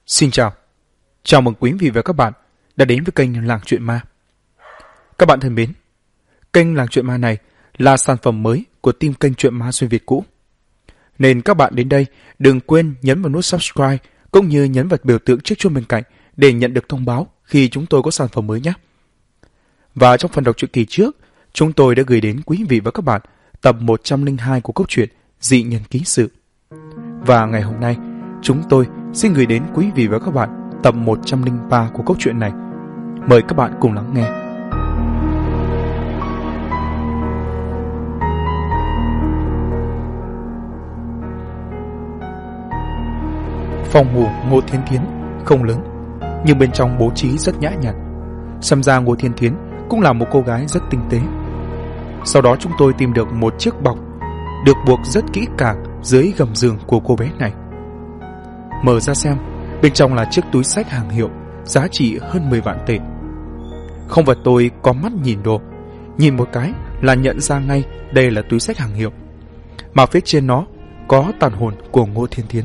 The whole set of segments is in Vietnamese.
Xin chào. Chào mừng quý vị và các bạn đã đến với kênh Làng Chuyện Ma. Các bạn thân mến, kênh Làng Chuyện Ma này là sản phẩm mới của team kênh Chuyện Ma xuyên Việt cũ. Nên các bạn đến đây đừng quên nhấn vào nút subscribe cũng như nhấn vào biểu tượng chiếc chuông bên cạnh để nhận được thông báo khi chúng tôi có sản phẩm mới nhé. Và trong phần đọc truyện kỳ trước, chúng tôi đã gửi đến quý vị và các bạn tập 102 của câu chuyện Dị Nhân Ký Sự. Và ngày hôm nay, chúng tôi xin gửi đến quý vị và các bạn tập 103 của câu chuyện này. Mời các bạn cùng lắng nghe. Phòng ngủ Ngô Thiên Thiến không lớn, nhưng bên trong bố trí rất nhã nhặn. Xem ra Ngô Thiên Thiến cũng là một cô gái rất tinh tế. Sau đó chúng tôi tìm được một chiếc bọc được buộc rất kỹ càng dưới gầm giường của cô bé này. Mở ra xem, bên trong là chiếc túi xách hàng hiệu giá trị hơn 10 vạn tệ. Không phải tôi có mắt nhìn đồ, nhìn một cái là nhận ra ngay đây là túi xách hàng hiệu, mà phía trên nó có tàn hồn của Ngô Thiên Thiến.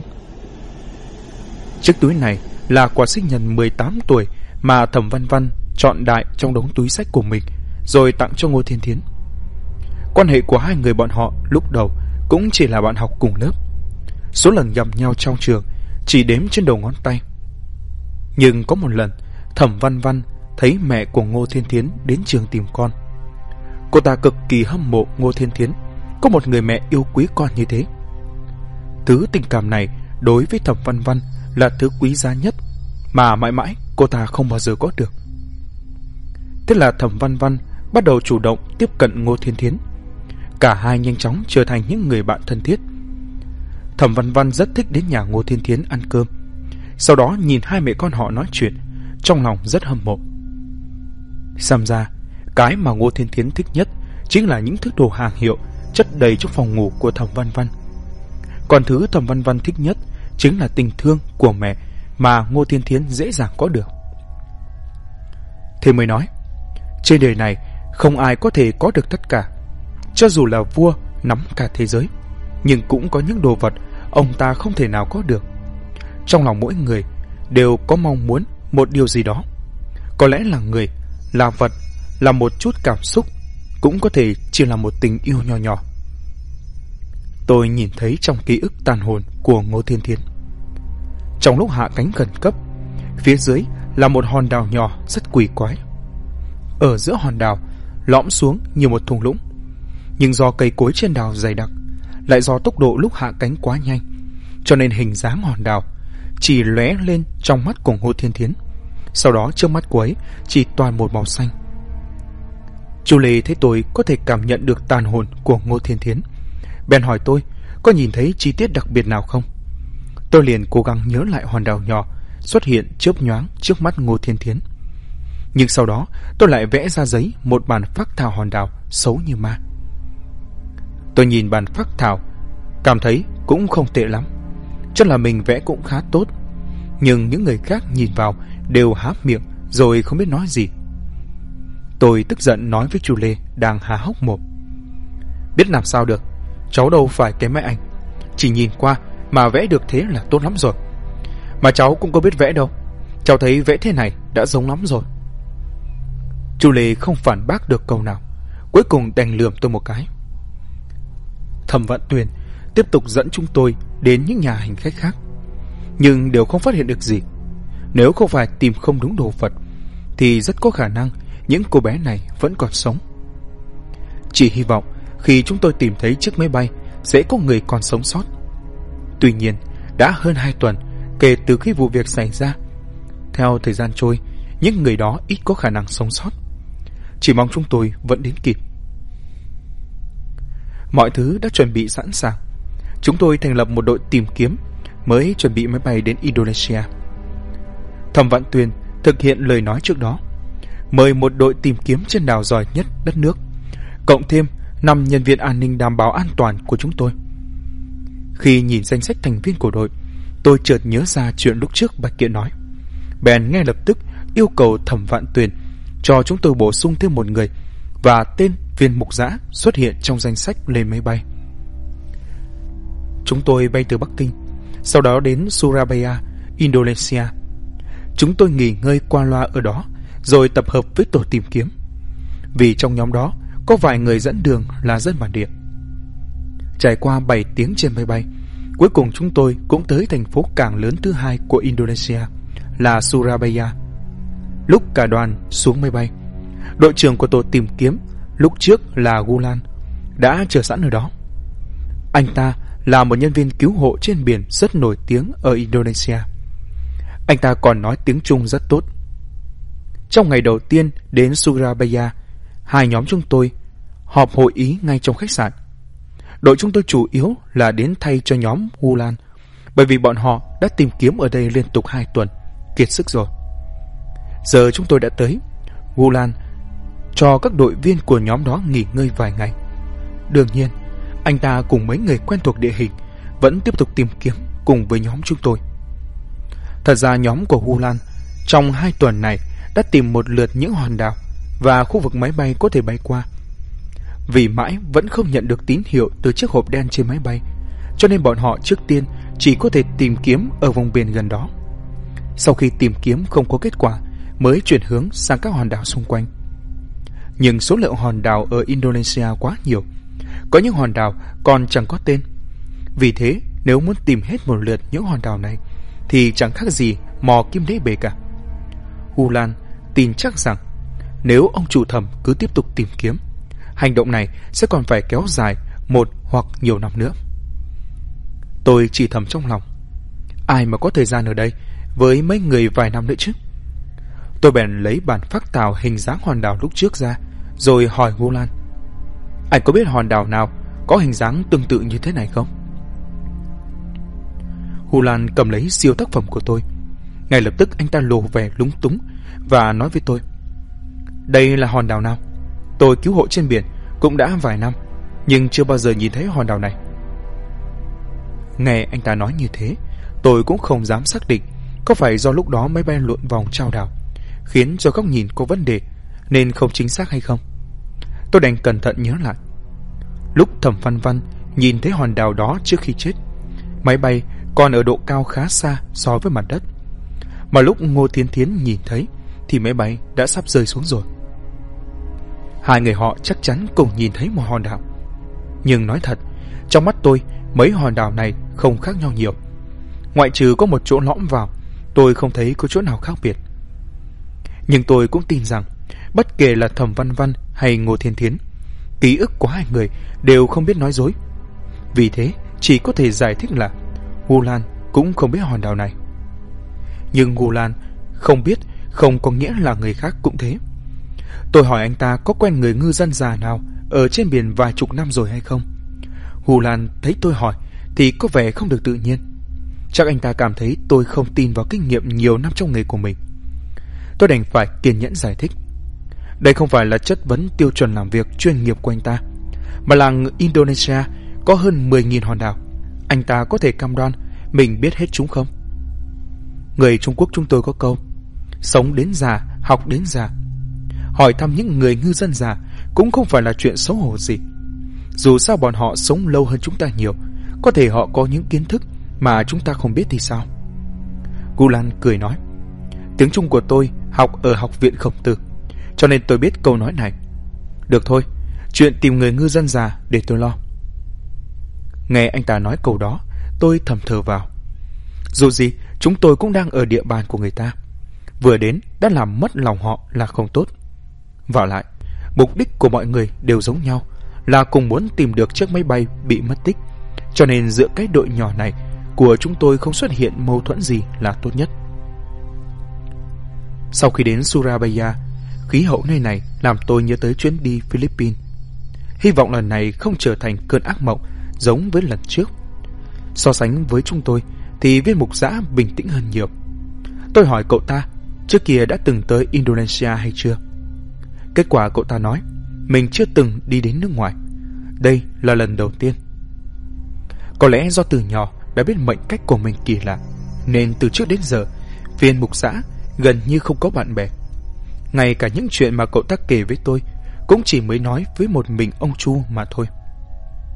Chiếc túi này là quà sinh nhật 18 tuổi mà Thẩm Văn Văn chọn đại trong đống túi xách của mình rồi tặng cho Ngô Thiên Thiến. Quan hệ của hai người bọn họ lúc đầu cũng chỉ là bạn học cùng lớp. Số lần gặp nhau trong trường chỉ đếm trên đầu ngón tay. Nhưng có một lần, Thẩm Văn Văn thấy mẹ của Ngô Thiên Thiến đến trường tìm con. Cô ta cực kỳ hâm mộ Ngô Thiên Thiến có một người mẹ yêu quý con như thế. Thứ tình cảm này đối với Thẩm Văn Văn là thứ quý giá nhất mà mãi mãi cô ta không bao giờ có được. Thế là Thẩm Văn Văn bắt đầu chủ động tiếp cận Ngô Thiên Thiến. Cả hai nhanh chóng trở thành những người bạn thân thiết. Thẩm Văn Văn rất thích đến nhà Ngô Thiên Thiến ăn cơm. Sau đó nhìn hai mẹ con họ nói chuyện, trong lòng rất hâm mộ. Xem ra, cái mà Ngô Thiên Thiến thích nhất chính là những thứ đồ hàng hiệu chất đầy trong phòng ngủ của Thẩm Văn Văn. Còn thứ Thẩm Văn Văn thích nhất chính là tình thương của mẹ mà Ngô Thiên Thiến dễ dàng có được. Thế mới nói, trên đời này không ai có thể có được tất cả. Cho dù là vua nắm cả thế giới, nhưng cũng có những đồ vật ông ta không thể nào có được. Trong lòng mỗi người đều có mong muốn một điều gì đó. Có lẽ là người, là vật, là một chút cảm xúc, cũng có thể chỉ là một tình yêu nho nhỏ. Tôi nhìn thấy trong ký ức tàn hồn của Ngô Thiên Thiến. Trong lúc hạ cánh khẩn cấp, phía dưới là một hòn đảo nhỏ rất quỷ quái. Ở giữa hòn đảo lõm xuống như một thung lũng, nhưng do cây cối trên đảo dày đặc, lại do tốc độ lúc hạ cánh quá nhanh, cho nên hình dáng hòn đảo chỉ lóe lên trong mắt của Ngô Thiên Thiến. Sau đó trước mắt cô ấy chỉ toàn một màu xanh. Chu Lê thấy tôi có thể cảm nhận được tàn hồn của Ngô Thiên Thiến, bèn hỏi tôi có nhìn thấy chi tiết đặc biệt nào không. Tôi liền cố gắng nhớ lại hòn đảo nhỏ xuất hiện chớp nhoáng trước mắt Ngô Thiên Thiến. Nhưng sau đó tôi lại vẽ ra giấy một bản phác thảo hòn đảo xấu như ma. Tôi nhìn bản phác thảo, cảm thấy cũng không tệ lắm, chắc là mình vẽ cũng khá tốt. Nhưng những người khác nhìn vào đều há miệng rồi không biết nói gì. Tôi tức giận nói với chú Lê đang há hốc mồm: biết làm sao được, cháu đâu phải kém mấy anh, chỉ nhìn qua mà vẽ được thế là tốt lắm rồi. Mà cháu cũng có biết vẽ đâu, cháu thấy vẽ thế này đã giống lắm rồi. Chú Lê không phản bác được câu nào, cuối cùng đành lườm tôi một cái. Thẩm Vạn Tuyền tiếp tục dẫn chúng tôi đến những nhà hành khách khác, nhưng đều không phát hiện được gì. Nếu không phải tìm không đúng đồ vật thì rất có khả năng những cô bé này vẫn còn sống. Chỉ hy vọng khi chúng tôi tìm thấy chiếc máy bay sẽ có người còn sống sót. Tuy nhiên đã hơn 2 tuần kể từ khi vụ việc xảy ra. Theo thời gian trôi, những người đó ít có khả năng sống sót. Chỉ mong chúng tôi vẫn đến kịp. Mọi thứ đã chuẩn bị sẵn sàng. Chúng tôi thành lập một đội tìm kiếm, mới chuẩn bị máy bay đến Indonesia. Thẩm Vạn Tuyền thực hiện lời nói trước đó, mời một đội tìm kiếm trên đảo giỏi nhất đất nước, cộng thêm 5 nhân viên an ninh đảm bảo an toàn của chúng tôi. Khi nhìn danh sách thành viên của đội, tôi chợt nhớ ra chuyện lúc trước Bạch Kiện nói, bèn ngay lập tức yêu cầu Thẩm Vạn Tuyền cho chúng tôi bổ sung thêm một người, và tên Viên Mục Dã xuất hiện trong danh sách lên máy bay. Chúng tôi bay từ Bắc Kinh, sau đó đến Surabaya Indonesia. Chúng tôi nghỉ ngơi qua loa ở đó, rồi tập hợp với tổ tìm kiếm. Vì trong nhóm đó có vài người dẫn đường là dân bản địa. Trải qua 7 tiếng trên máy bay, cuối cùng chúng tôi cũng tới thành phố cảng lớn thứ hai của Indonesia là Surabaya. Lúc cả đoàn xuống máy bay, đội trưởng của tổ tìm kiếm lúc trước là Gulan đã chờ sẵn ở đó. Anh ta là một nhân viên cứu hộ trên biển rất nổi tiếng ở Indonesia. Anh ta còn nói tiếng Trung rất tốt. Trong ngày đầu tiên đến Surabaya, hai nhóm chúng tôi họp hội ý ngay trong khách sạn. Đội chúng tôi chủ yếu là đến thay cho nhóm Gulan, bởi vì bọn họ đã tìm kiếm ở đây liên tục 2 tuần, kiệt sức rồi. Giờ chúng tôi đã tới, Gulan cho các đội viên của nhóm đó nghỉ ngơi vài ngày. Đương nhiên, anh ta cùng mấy người quen thuộc địa hình vẫn tiếp tục tìm kiếm cùng với nhóm chúng tôi. Thật ra nhóm của Gulan trong 2 tuần này đã tìm một lượt những hòn đảo và khu vực máy bay có thể bay qua. Vì mãi vẫn không nhận được tín hiệu từ chiếc hộp đen trên máy bay, cho nên bọn họ trước tiên chỉ có thể tìm kiếm ở vùng biển gần đó. Sau khi tìm kiếm không có kết quả, mới chuyển hướng sang các hòn đảo xung quanh. Nhưng số lượng hòn đảo ở Indonesia quá nhiều, có những hòn đảo còn chẳng có tên. Vì thế, nếu muốn tìm hết một lượt những hòn đảo này thì chẳng khác gì mò kim đáy bể cả. Gulan tin chắc rằng nếu ông chủ thẩm cứ tiếp tục tìm kiếm, hành động này sẽ còn phải kéo dài 1 hoặc nhiều năm nữa. Tôi chỉ thầm trong lòng, ai mà có thời gian ở đây với mấy người vài năm nữa chứ. Tôi bèn lấy bản phác thảo hình dáng hòn đảo lúc trước ra, rồi hỏi Gulan, anh có biết hòn đảo nào có hình dáng tương tự như thế này không? Gulan cầm lấy siêu tác phẩm của tôi. Ngay lập tức anh ta lộ vẻ lúng túng và nói với tôi, đây là hòn đảo nào? Tôi cứu hộ trên biển cũng đã vài năm, nhưng chưa bao giờ nhìn thấy hòn đảo này. Nghe anh ta nói như thế, tôi cũng không dám xác định có phải do lúc đó máy bay lượn vòng trao đảo khiến cho góc nhìn có vấn đề nên không chính xác hay không. Tôi đành cẩn thận nhớ lại. Lúc Thẩm Văn Văn nhìn thấy hòn đảo đó trước khi chết, máy bay còn ở độ cao khá xa so với mặt đất, mà lúc Ngô Thiên Thiến nhìn thấy thì máy bay đã sắp rơi xuống rồi. Hai người họ chắc chắn cùng nhìn thấy một hòn đảo. Nhưng nói thật, trong mắt tôi mấy hòn đảo này không khác nhau nhiều. Ngoại trừ có một chỗ lõm vào, tôi không thấy có chỗ nào khác biệt. Nhưng tôi cũng tin rằng bất kể là Thẩm Văn Văn hay Ngô Thiên Thiến, ký ức của hai người đều không biết nói dối. Vì thế chỉ có thể giải thích là Gulan cũng không biết hòn đảo này. Nhưng Gulan không biết không có nghĩa là người khác cũng thế. Tôi hỏi anh ta có quen người ngư dân già nào ở trên biển vài chục năm rồi hay không. Gulan thấy tôi hỏi thì có vẻ không được tự nhiên. Chắc anh ta cảm thấy tôi không tin vào kinh nghiệm nhiều năm trong nghề của mình. Tôi đành phải kiên nhẫn giải thích. Đây không phải là chất vấn tiêu chuẩn làm việc chuyên nghiệp của anh ta, mà là Indonesia có hơn 10.000 hòn đảo. Anh ta có thể cam đoan mình biết hết chúng không? Người Trung Quốc chúng tôi có câu, sống đến già, học đến già. Hỏi thăm những người ngư dân già cũng không phải là chuyện xấu hổ gì. Dù sao bọn họ sống lâu hơn chúng ta nhiều, có thể họ có những kiến thức mà chúng ta không biết thì sao? Gulan cười nói, tiếng Trung của tôi học ở học viện Khổng Tử, cho nên tôi biết câu nói này. Được thôi, chuyện tìm người ngư dân già để tôi lo. Nghe anh ta nói câu đó, tôi thầm thở vào. Dù gì, chúng tôi cũng đang ở địa bàn của người ta. Vừa đến đã làm mất lòng họ là không tốt. Vả lại, mục đích của mọi người đều giống nhau, là cùng muốn tìm được chiếc máy bay bị mất tích. Cho nên giữa cái đội nhỏ này của chúng tôi không xuất hiện mâu thuẫn gì là tốt nhất. Sau khi đến Surabaya, khí hậu nơi này làm tôi nhớ tới chuyến đi Philippines. Hy vọng lần này không trở thành cơn ác mộng giống với lần trước. So sánh với chúng tôi thì viên mục giã bình tĩnh hơn nhiều. Tôi hỏi cậu ta trước kia đã từng tới Indonesia hay chưa. Kết quả cậu ta nói mình chưa từng đi đến nước ngoài, đây là lần đầu tiên. Có lẽ do từ nhỏ đã biết mệnh cách của mình kỳ lạ, nên từ trước đến giờ viên mục giã gần như không có bạn bè. Ngay cả những chuyện mà cậu ta kể với tôi cũng chỉ mới nói với một mình ông Chu mà thôi.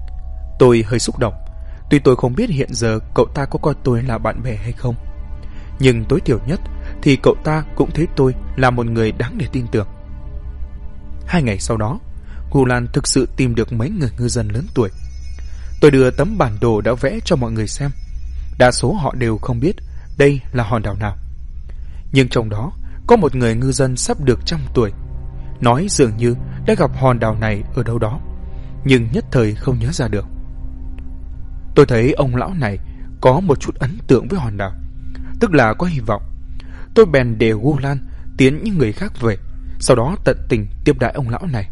Tôi hơi xúc động. Tuy tôi không biết hiện giờ cậu ta có coi tôi là bạn bè hay không, nhưng tối thiểu nhất thì cậu ta cũng thấy tôi là một người đáng để tin tưởng. 2 ngày sau đó, Gulan thực sự tìm được mấy người ngư dân lớn tuổi. Tôi đưa tấm bản đồ đã vẽ cho mọi người xem. Đa số họ đều không biết đây là hòn đảo nào. Nhưng trong đó có một người ngư dân sắp được 100 tuổi, nói dường như đã gặp hòn đảo này ở đâu đó, nhưng nhất thời không nhớ ra được. Tôi thấy ông lão này có một chút ấn tượng với hòn đảo, tức là có hy vọng. Tôi bèn để Gulan tiến những người khác về, sau đó tận tình tiếp đãi ông lão này.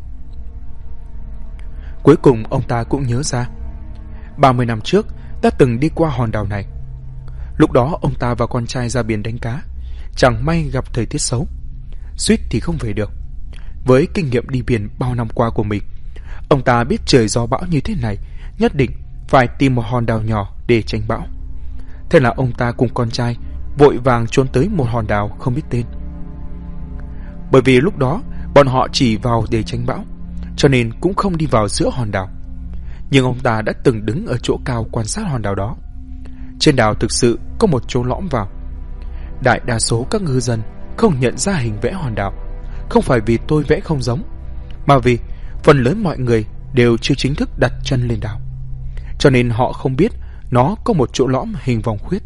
Cuối cùng ông ta cũng nhớ ra 30 năm trước đã từng đi qua hòn đảo này. Lúc đó ông ta và con trai ra biển đánh cá, chẳng may gặp thời tiết xấu, suýt thì không về được. Với kinh nghiệm đi biển bao năm qua của mình, ông ta biết trời gió bão như thế này nhất định phải tìm một hòn đảo nhỏ để tránh bão. Thế là ông ta cùng con trai vội vàng trốn tới một hòn đảo không biết tên. Bởi vì lúc đó bọn họ chỉ vào để tránh bão, cho nên cũng không đi vào giữa hòn đảo. Nhưng ông ta đã từng đứng ở chỗ cao quan sát hòn đảo đó. Trên đảo thực sự có một chỗ lõm vào. Đại đa số các ngư dân không nhận ra hình vẽ hòn đảo, không phải vì tôi vẽ không giống, mà vì phần lớn mọi người đều chưa chính thức đặt chân lên đảo, cho nên họ không biết nó có một chỗ lõm hình vòng khuyết.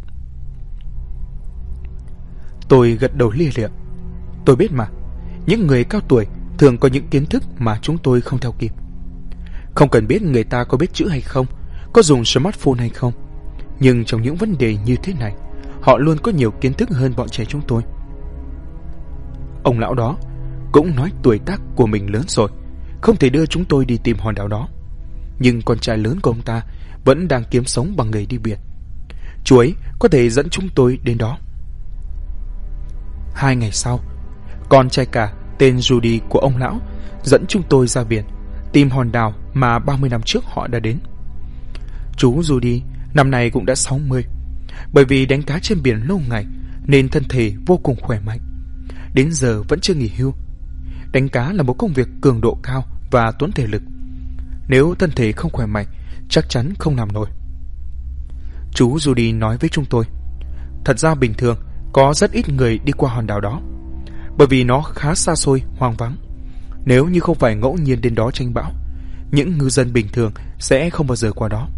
Tôi gật đầu lia lịa. Tôi biết mà, những người cao tuổi thường có những kiến thức mà chúng tôi không theo kịp. Không cần biết người ta có biết chữ hay không, có dùng smartphone hay không, nhưng trong những vấn đề như thế này, họ luôn có nhiều kiến thức hơn bọn trẻ chúng tôi. Ông lão đó cũng nói tuổi tác của mình lớn rồi, không thể đưa chúng tôi đi tìm hòn đảo đó. Nhưng con trai lớn của ông ta vẫn đang kiếm sống bằng nghề đi biển. Chú ấy có thể dẫn chúng tôi đến đó. 2 ngày sau, con trai cả tên Judy của ông lão dẫn chúng tôi ra biển tìm hòn đảo mà 30 năm trước họ đã đến. Chú Judy năm nay cũng đã 60. Bởi vì đánh cá trên biển lâu ngày nên thân thể vô cùng khỏe mạnh, đến giờ vẫn chưa nghỉ hưu. Đánh cá là một công việc cường độ cao và tốn thể lực. Nếu thân thể không khỏe mạnh, chắc chắn không làm nổi. Chú Judy nói với chúng tôi, thật ra bình thường có rất ít người đi qua hòn đảo đó, bởi vì nó khá xa xôi, hoang vắng. Nếu như không phải ngẫu nhiên đến đó tranh bão, những ngư dân bình thường sẽ không bao giờ qua đó.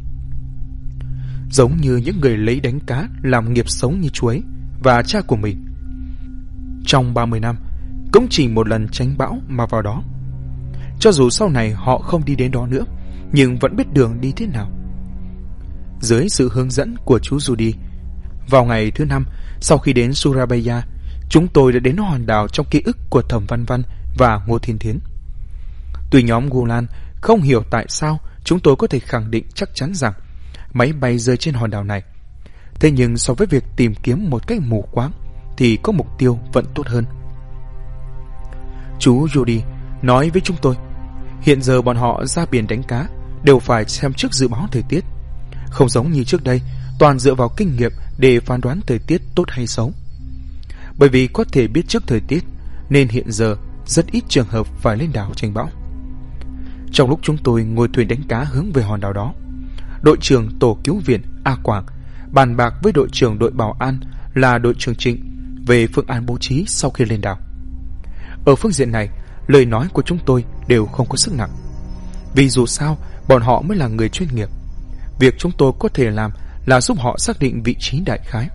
Giống như những người lấy đánh cá làm nghiệp sống như chú ấy và cha của mình. Trong 30 năm, cũng chỉ một lần tránh bão mà vào đó. Cho dù sau này họ không đi đến đó nữa, nhưng vẫn biết đường đi thế nào. Dưới sự hướng dẫn của chú Judy, vào ngày thứ 5 sau khi đến Surabaya, chúng tôi đã đến hòn đảo trong ký ức của Thẩm Văn Văn và Ngô Thiên Thiến. Tuy nhóm Gulan không hiểu tại sao chúng tôi có thể khẳng định chắc chắn rằng máy bay rơi trên hòn đảo này, thế nhưng so với việc tìm kiếm một cách mù quáng thì có mục tiêu vẫn tốt hơn. Chú Judy nói với chúng tôi, hiện giờ bọn họ ra biển đánh cá đều phải xem trước dự báo thời tiết, không giống như trước đây toàn dựa vào kinh nghiệm để phán đoán thời tiết tốt hay xấu. Bởi vì có thể biết trước thời tiết nên hiện giờ rất ít trường hợp phải lên đảo tránh bão. Trong lúc chúng tôi ngồi thuyền đánh cá hướng về hòn đảo đó, đội trưởng tổ cứu viện A Quảng bàn bạc với đội trưởng đội bảo an là đội trưởng Trịnh về phương án bố trí sau khi lên đảo. Ở phương diện này, lời nói của chúng tôi đều không có sức nặng, vì dù sao bọn họ mới là người chuyên nghiệp. Việc chúng tôi có thể làm là giúp họ xác định vị trí đại khái.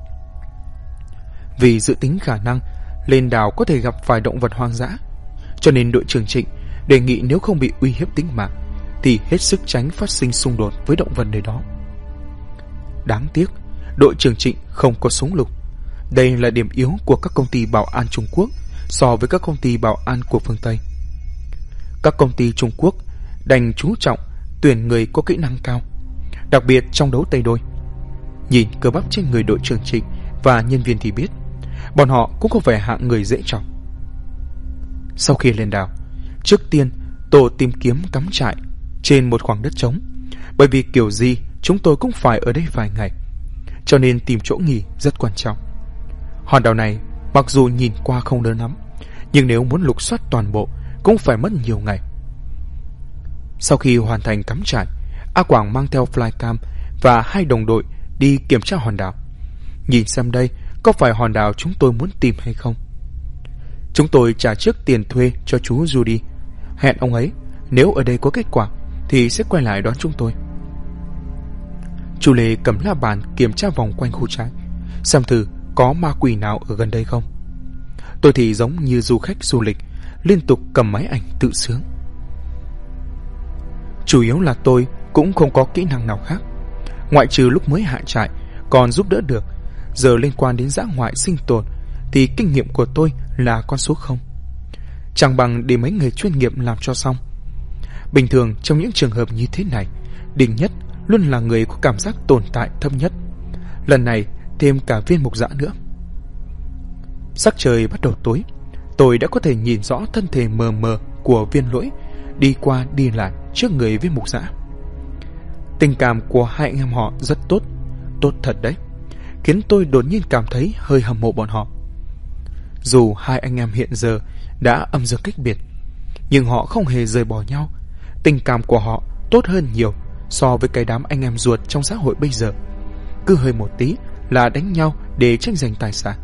Vì dự tính khả năng lên đảo có thể gặp phải động vật hoang dã, cho nên đội trưởng Trịnh đề nghị nếu không bị uy hiếp tính mạng thì hết sức tránh phát sinh xung đột với động vật nơi đó. Đáng tiếc, đội trưởng Trịnh không có súng lục. Đây là điểm yếu của các công ty bảo an Trung Quốc so với các công ty bảo an của phương Tây. Các công ty Trung Quốc đành chú trọng tuyển người có kỹ năng cao, đặc biệt trong đấu tay đôi. Nhìn cơ bắp trên người đội trưởng Trịnh và nhân viên thì biết, bọn họ cũng không phải hạng người dễ chọc. Sau khi lên đảo, trước tiên tổ tìm kiếm cắm trại trên một khoảng đất trống, bởi vì kiểu gì chúng tôi cũng phải ở đây vài ngày, cho nên tìm chỗ nghỉ rất quan trọng. Hòn đảo này mặc dù nhìn qua không lớn lắm, nhưng nếu muốn lục soát toàn bộ cũng phải mất nhiều ngày. Sau khi hoàn thành cắm trại, A Quảng mang theo flycam và 2 đồng đội đi kiểm tra hòn đảo, nhìn xem đây có phải hòn đảo chúng tôi muốn tìm hay không. Chúng tôi trả trước tiền thuê cho chú Judy, hẹn ông ấy nếu ở đây có kết quả thì sẽ quay lại đón chúng tôi. Chú Lê cầm la bàn kiểm tra vòng quanh khu trại, xem thử có ma quỷ nào ở gần đây không. Tôi thì giống như du khách du lịch, liên tục cầm máy ảnh tự sướng. Chủ yếu là tôi cũng không có kỹ năng nào khác, ngoại trừ lúc mới hạ trại còn giúp đỡ được. Giờ liên quan đến dã ngoại sinh tồn thì kinh nghiệm của tôi là con số 0. Chẳng bằng để mấy người chuyên nghiệp làm cho xong. Bình thường trong những trường hợp như thế này, Đình Nhất luôn là người có cảm giác tồn tại thấp nhất. Lần này thêm cả viên mục dã nữa. Sắc trời bắt đầu tối, tôi đã có thể nhìn rõ thân thể mờ mờ của Viên Lỗi đi qua đi lại trước người viên mục dã. Tình cảm của hai anh em họ rất tốt, tốt thật đấy, khiến tôi đột nhiên cảm thấy hơi hâm mộ bọn họ. Dù hai anh em hiện giờ đã âm dương cách biệt, nhưng họ không hề rời bỏ nhau. Tình cảm của họ tốt hơn nhiều so với cái đám anh em ruột trong xã hội bây giờ, cứ hơi một tí là đánh nhau để tranh giành tài sản.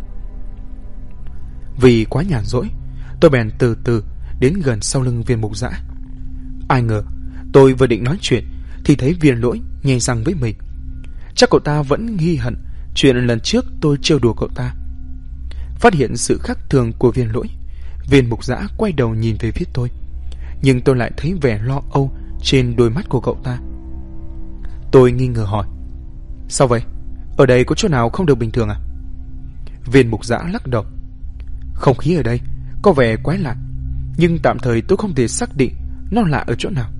Vì quá nhàn rỗi, tôi bèn từ từ đến gần sau lưng viên mục dã. Ai ngờ tôi vừa định nói chuyện thì thấy Viên Lỗi nhè răng với mình. Chắc cậu ta vẫn ghi hận chuyện lần trước tôi trêu đùa cậu ta. Phát hiện sự khác thường của Viên Lỗi, viên mục dã quay đầu nhìn về phía tôi, nhưng tôi lại thấy vẻ lo âu trên đôi mắt của cậu ta. Tôi nghi ngờ hỏi: sao vậy? Ở đây có chỗ nào không được bình thường à? Viên mục dã lắc đầu: không khí ở đây có vẻ quái lạ, nhưng tạm thời tôi không thể xác định nó lạ ở chỗ nào.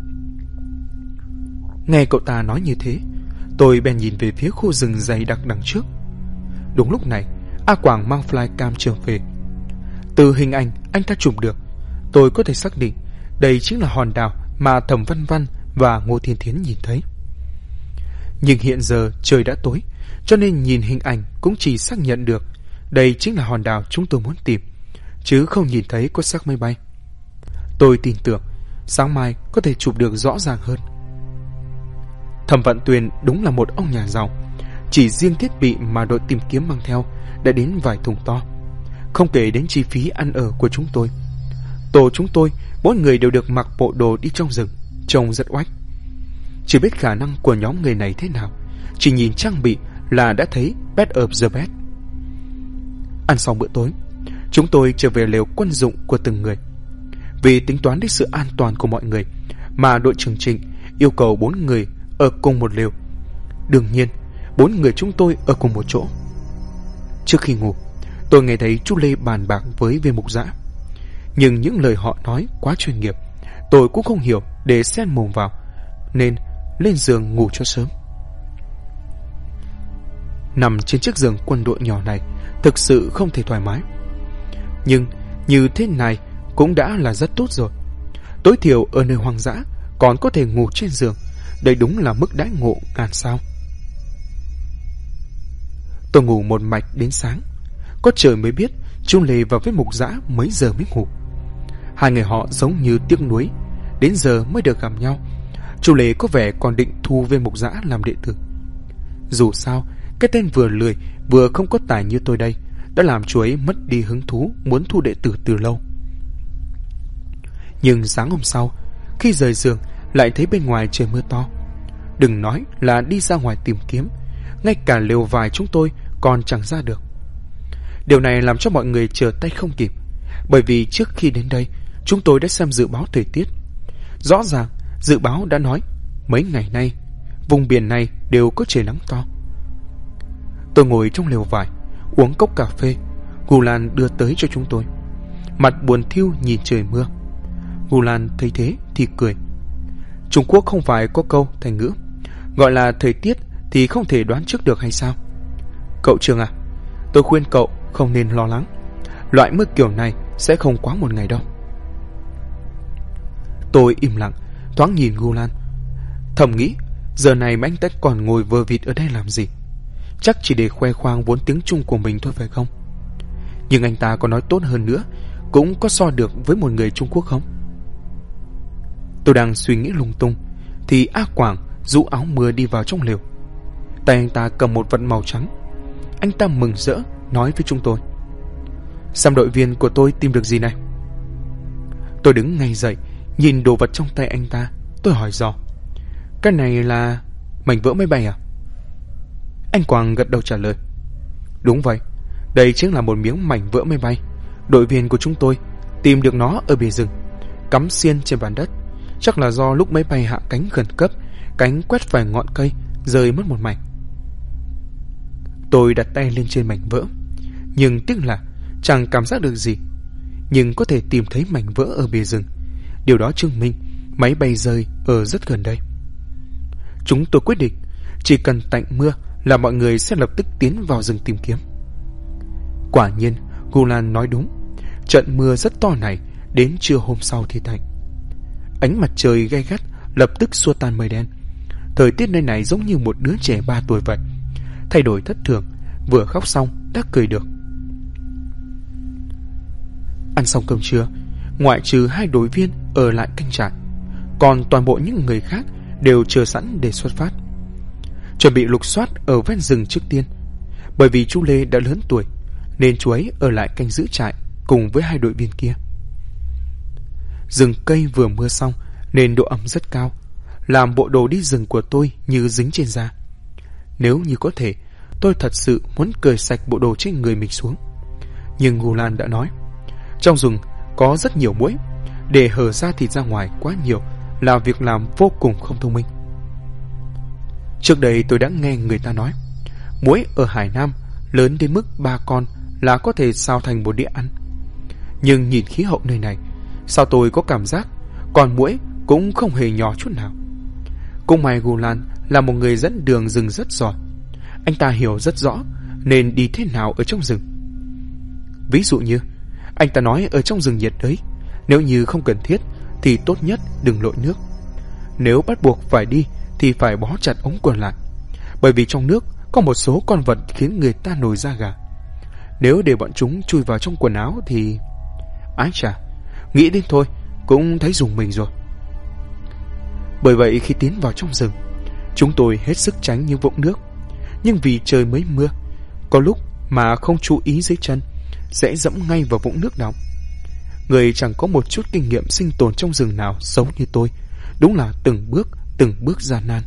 Nghe cậu ta nói như thế, tôi bèn nhìn về phía khu rừng dày đặc đằng trước. Đúng lúc này, A Quảng mang flycam trở về. Từ hình ảnh anh ta chụp được, tôi có thể xác định đây chính là hòn đảo mà Thẩm Văn Văn và Ngô Thiên Thiến nhìn thấy. Nhưng hiện giờ trời đã tối, cho nên nhìn hình ảnh cũng chỉ xác nhận được đây chính là hòn đảo chúng tôi muốn tìm, chứ không nhìn thấy có xác máy bay. Tôi tin tưởng sáng mai có thể chụp được rõ ràng hơn. Thẩm Vận Tuyền đúng là một ông nhà giàu. Chỉ riêng thiết bị mà đội tìm kiếm mang theo đã đến vài thùng to, không kể đến chi phí ăn ở của chúng tôi. Tổ chúng tôi mỗi người đều được mặc bộ đồ đi trong rừng, trông rất oách. Chỉ biết khả năng của nhóm người này thế nào, chỉ nhìn trang bị là đã thấy best of the best. Ăn xong bữa tối, chúng tôi trở về lều quân dụng của từng người. Vì tính toán đến sự an toàn của mọi người mà đội trưởng Trịnh yêu cầu 4 người ở cùng một lều. Đương nhiên 4 người chúng tôi ở cùng một chỗ. Trước khi ngủ, tôi nghe thấy chú Lê bàn bạc với viên mục dã, nhưng những lời họ nói quá chuyên nghiệp, tôi cũng không hiểu để xen mồm vào, nên lên giường ngủ cho sớm. Nằm trên chiếc giường quân đội nhỏ này thực sự không thể thoải mái, nhưng như thế này cũng đã là rất tốt rồi. Tối thiểu ở nơi hoang dã còn có thể ngủ trên giường, đây đúng là mức đãi ngộ ngàn sao. Tôi ngủ một mạch đến sáng. Có trời mới biết chú Lê và với mục dã mấy giờ mới ngủ. Hai người họ giống như tiếc nuối, đến giờ mới được gặp nhau. Chú Lê có vẻ còn định thu viên mục dã làm đệ tử. Dù sao, cái tên vừa lười vừa không có tài như tôi đây đã làm chú ấy mất đi hứng thú muốn thu đệ tử từ lâu. Nhưng sáng hôm sau, khi rời giường lại thấy bên ngoài trời mưa to. Đừng nói là đi ra ngoài tìm kiếm, ngay cả lều vải chúng tôi còn chẳng ra được. Điều này làm cho mọi người chờ tay không kịp, bởi vì trước khi đến đây chúng tôi đã xem dự báo thời tiết. Rõ ràng dự báo đã nói mấy ngày nay vùng biển này đều có trời nắng to. Tôi ngồi trong lều vải uống cốc cà phê, Gù Lan đưa tới cho chúng tôi. Mặt buồn thiu nhìn trời mưa. Gù Lan thấy thế thì cười. Trung Quốc không phải có câu thành ngữ gọi là thời tiết thì không thể đoán trước được hay sao? Cậu Trường à, tôi khuyên cậu không nên lo lắng. Loại mưa kiểu này sẽ không quá một ngày đâu. Tôi im lặng, thoáng nhìn Gù Lan, thầm nghĩ giờ này mà anh ta còn ngồi vờ vịt ở đây làm gì? Chắc chỉ để khoe khoang vốn tiếng Trung của mình thôi phải không? Nhưng anh ta có nói tốt hơn nữa cũng có so được với một người Trung Quốc không? Tôi đang suy nghĩ lung tung thì A Quảng rũ áo mưa đi vào trong lều. Tay anh ta cầm một vật màu trắng. Anh ta mừng rỡ nói với chúng tôi: "Xem đội viên của tôi tìm được gì này?" Tôi đứng ngay dậy, nhìn đồ vật trong tay anh ta. Tôi hỏi dò: "Cái này là mảnh vỡ máy bay à?" Anh Quang gật đầu trả lời: "Đúng vậy, đây chính là một miếng mảnh vỡ máy bay. Đội viên của chúng tôi tìm được nó ở bìa rừng, cắm xiên trên bàn đất. Chắc là do lúc máy bay hạ cánh khẩn cấp, cánh quét phải ngọn cây, rơi mất một mảnh." Tôi đặt tay lên trên mảnh vỡ, nhưng tiếc là chẳng cảm giác được gì. Nhưng có thể tìm thấy mảnh vỡ ở bìa rừng. Điều đó chứng minh máy bay rơi ở rất gần đây. Chúng tôi quyết định chỉ cần tạnh mưa là mọi người sẽ lập tức tiến vào rừng tìm kiếm. Quả nhiên, Gulan nói đúng. Trận mưa rất to này đến trưa hôm sau thì tạnh. Ánh mặt trời gay gắt lập tức xua tan mây đen. Thời tiết nơi này giống như một đứa trẻ 3 tuổi vậy, thay đổi thất thường, vừa khóc xong đã cười được. Ăn xong cơm trưa, ngoại trừ 2 đội viên ở lại canh trại, còn toàn bộ những người khác đều chờ sẵn để xuất phát, chuẩn bị lục soát ở ven rừng trước tiên. Bởi vì chú Lê đã lớn tuổi nên chú ấy ở lại canh giữ trại cùng với 2 đội viên kia. Rừng cây vừa mưa xong nên độ ẩm rất cao, làm bộ đồ đi rừng của tôi như dính trên da. Nếu như có thể, tôi thật sự muốn cởi sạch bộ đồ trên người mình xuống. Nhưng Gulan đã nói, trong rừng có rất nhiều muỗi, để hở da thịt ra ngoài quá nhiều là việc làm vô cùng không thông minh. Trước đây tôi đã nghe người ta nói, muỗi ở Hải Nam lớn đến mức 3 con là có thể xào thành một đĩa ăn. Nhưng nhìn khí hậu nơi này, sao tôi có cảm giác con muỗi cũng không hề nhỏ chút nào. Cũng may Gulan là một người dẫn đường rừng rất giỏi. Anh ta hiểu rất rõ nên đi thế nào ở trong rừng. Ví dụ như anh ta nói ở trong rừng nhiệt đới, nếu như không cần thiết thì tốt nhất đừng lội nước. Nếu bắt buộc phải đi thì phải bó chặt ống quần lại, bởi vì trong nước có một số con vật khiến người ta nổi da gà. Nếu để bọn chúng chui vào trong quần áo thì... ái chà, nghĩ đến thôi cũng thấy rùng mình rồi. Bởi vậy khi tiến vào trong rừng, chúng tôi hết sức tránh những vũng nước. Nhưng vì trời mới mưa, có lúc mà không chú ý dưới chân sẽ dẫm ngay vào vũng nước đọng. Người chẳng có một chút kinh nghiệm sinh tồn trong rừng nào sống như tôi, đúng là từng bước gian nan.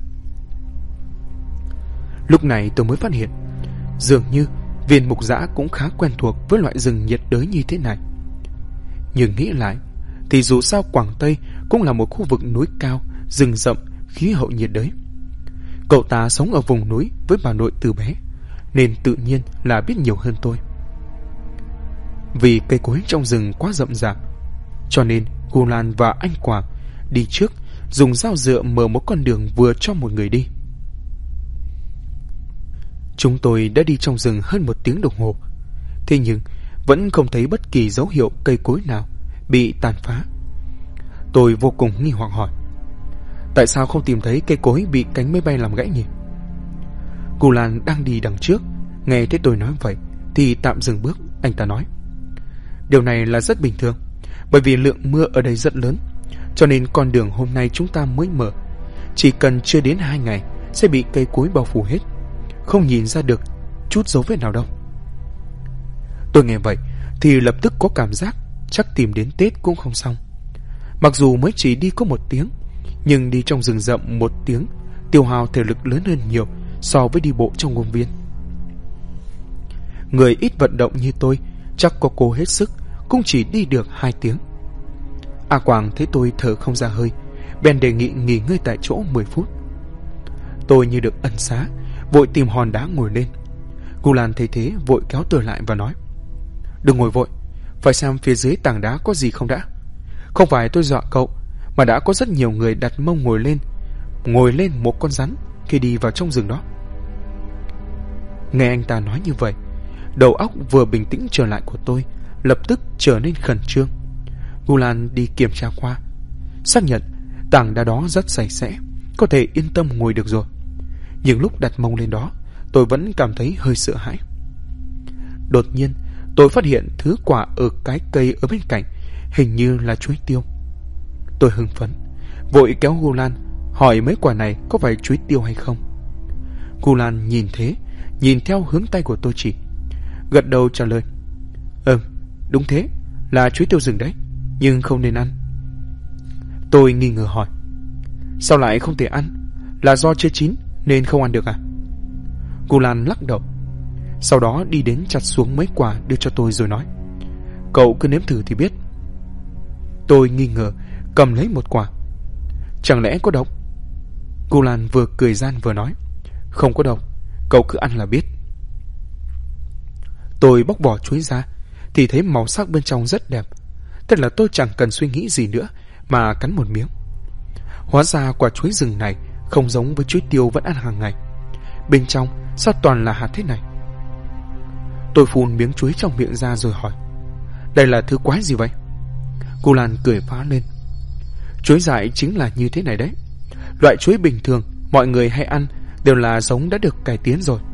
Lúc này tôi mới phát hiện, dường như Viên Mục Dã cũng khá quen thuộc với loại rừng nhiệt đới như thế này. Nhưng nghĩ lại thì dù sao Quảng Tây cũng là một khu vực núi cao, rừng rậm, khí hậu nhiệt đới. Cậu ta sống ở vùng núi với bà nội từ bé, nên tự nhiên là biết nhiều hơn tôi. Vì cây cối trong rừng quá rậm rạp, cho nên Gulan và anh Quảng đi trước, dùng dao dựa mở một con đường vừa cho một người đi. Chúng tôi đã đi trong rừng hơn 1 tiếng đồng hồ, thế nhưng vẫn không thấy bất kỳ dấu hiệu cây cối nào bị tàn phá. Tôi vô cùng nghi hoặc hỏi, tại sao không tìm thấy cây cối bị cánh máy bay làm gãy nhỉ? Gulan đang đi đằng trước, nghe thấy tôi nói vậy thì tạm dừng bước. Anh ta nói, điều này là rất bình thường, bởi vì lượng mưa ở đây rất lớn, cho nên con đường hôm nay chúng ta mới mở. Chỉ cần chưa đến 2 ngày sẽ bị cây cối bao phủ hết, không nhìn ra được chút dấu vết nào đâu. Tôi nghe vậy thì lập tức có cảm giác chắc tìm đến Tết cũng không xong. Mặc dù mới chỉ đi có 1 tiếng, nhưng đi trong rừng rậm 1 tiếng tiêu hao thể lực lớn hơn nhiều so với đi bộ trong công viên. Người ít vận động như tôi chắc có cố hết sức cũng chỉ đi được 2 tiếng. A Quảng thấy tôi thở không ra hơi, bèn đề nghị nghỉ ngơi tại chỗ 10 phút. Tôi như được ân xá, vội tìm hòn đá ngồi lên. Gulan thấy thế vội kéo tôi lại và nói, đừng ngồi vội, phải xem phía dưới tảng đá có gì không đã. Không phải tôi dọa cậu, mà đã có rất nhiều người đặt mông ngồi lên một con rắn khi đi vào trong rừng đó. Nghe anh ta nói như vậy, đầu óc vừa bình tĩnh trở lại của tôi lập tức trở nên khẩn trương. Gulan đi kiểm tra qua, xác nhận tảng đá đó rất sạch sẽ, có thể yên tâm ngồi được rồi. Nhưng lúc đặt mông lên đó, tôi vẫn cảm thấy hơi sợ hãi. Đột nhiên tôi phát hiện thứ quả ở cái cây ở bên cạnh, hình như là chuối tiêu. Tôi hưng phấn, vội kéo Gulan hỏi mấy quả này có phải chuối tiêu hay không. Gulan nhìn thế, nhìn theo hướng tay của tôi chỉ, gật đầu trả lời. Đúng thế, là chuối tiêu rừng đấy, nhưng không nên ăn. Tôi nghi ngờ hỏi, sao lại không thể ăn? Là do chưa chín nên không ăn được à? Gulan lắc đầu, sau đó đi đến chặt xuống mấy quả đưa cho tôi rồi nói, cậu cứ nếm thử thì biết. Tôi nghi ngờ cầm lấy một quả. Chẳng lẽ có độc? Gulan vừa cười gian vừa nói, không có độc, cậu cứ ăn là biết. Tôi bóc vỏ chuối ra thì thấy màu sắc bên trong rất đẹp. Thế là tôi chẳng cần suy nghĩ gì nữa mà cắn một miếng. Hóa ra quả chuối rừng này không giống với chuối tiêu vẫn ăn hàng ngày. Bên trong sao toàn là hạt thế này? Tôi phun miếng chuối trong miệng ra rồi hỏi, đây là thứ quái gì vậy? Gulan cười phá lên, chuối dại chính là như thế này đấy. Loại chuối bình thường mọi người hay ăn đều là giống đã được cải tiến rồi.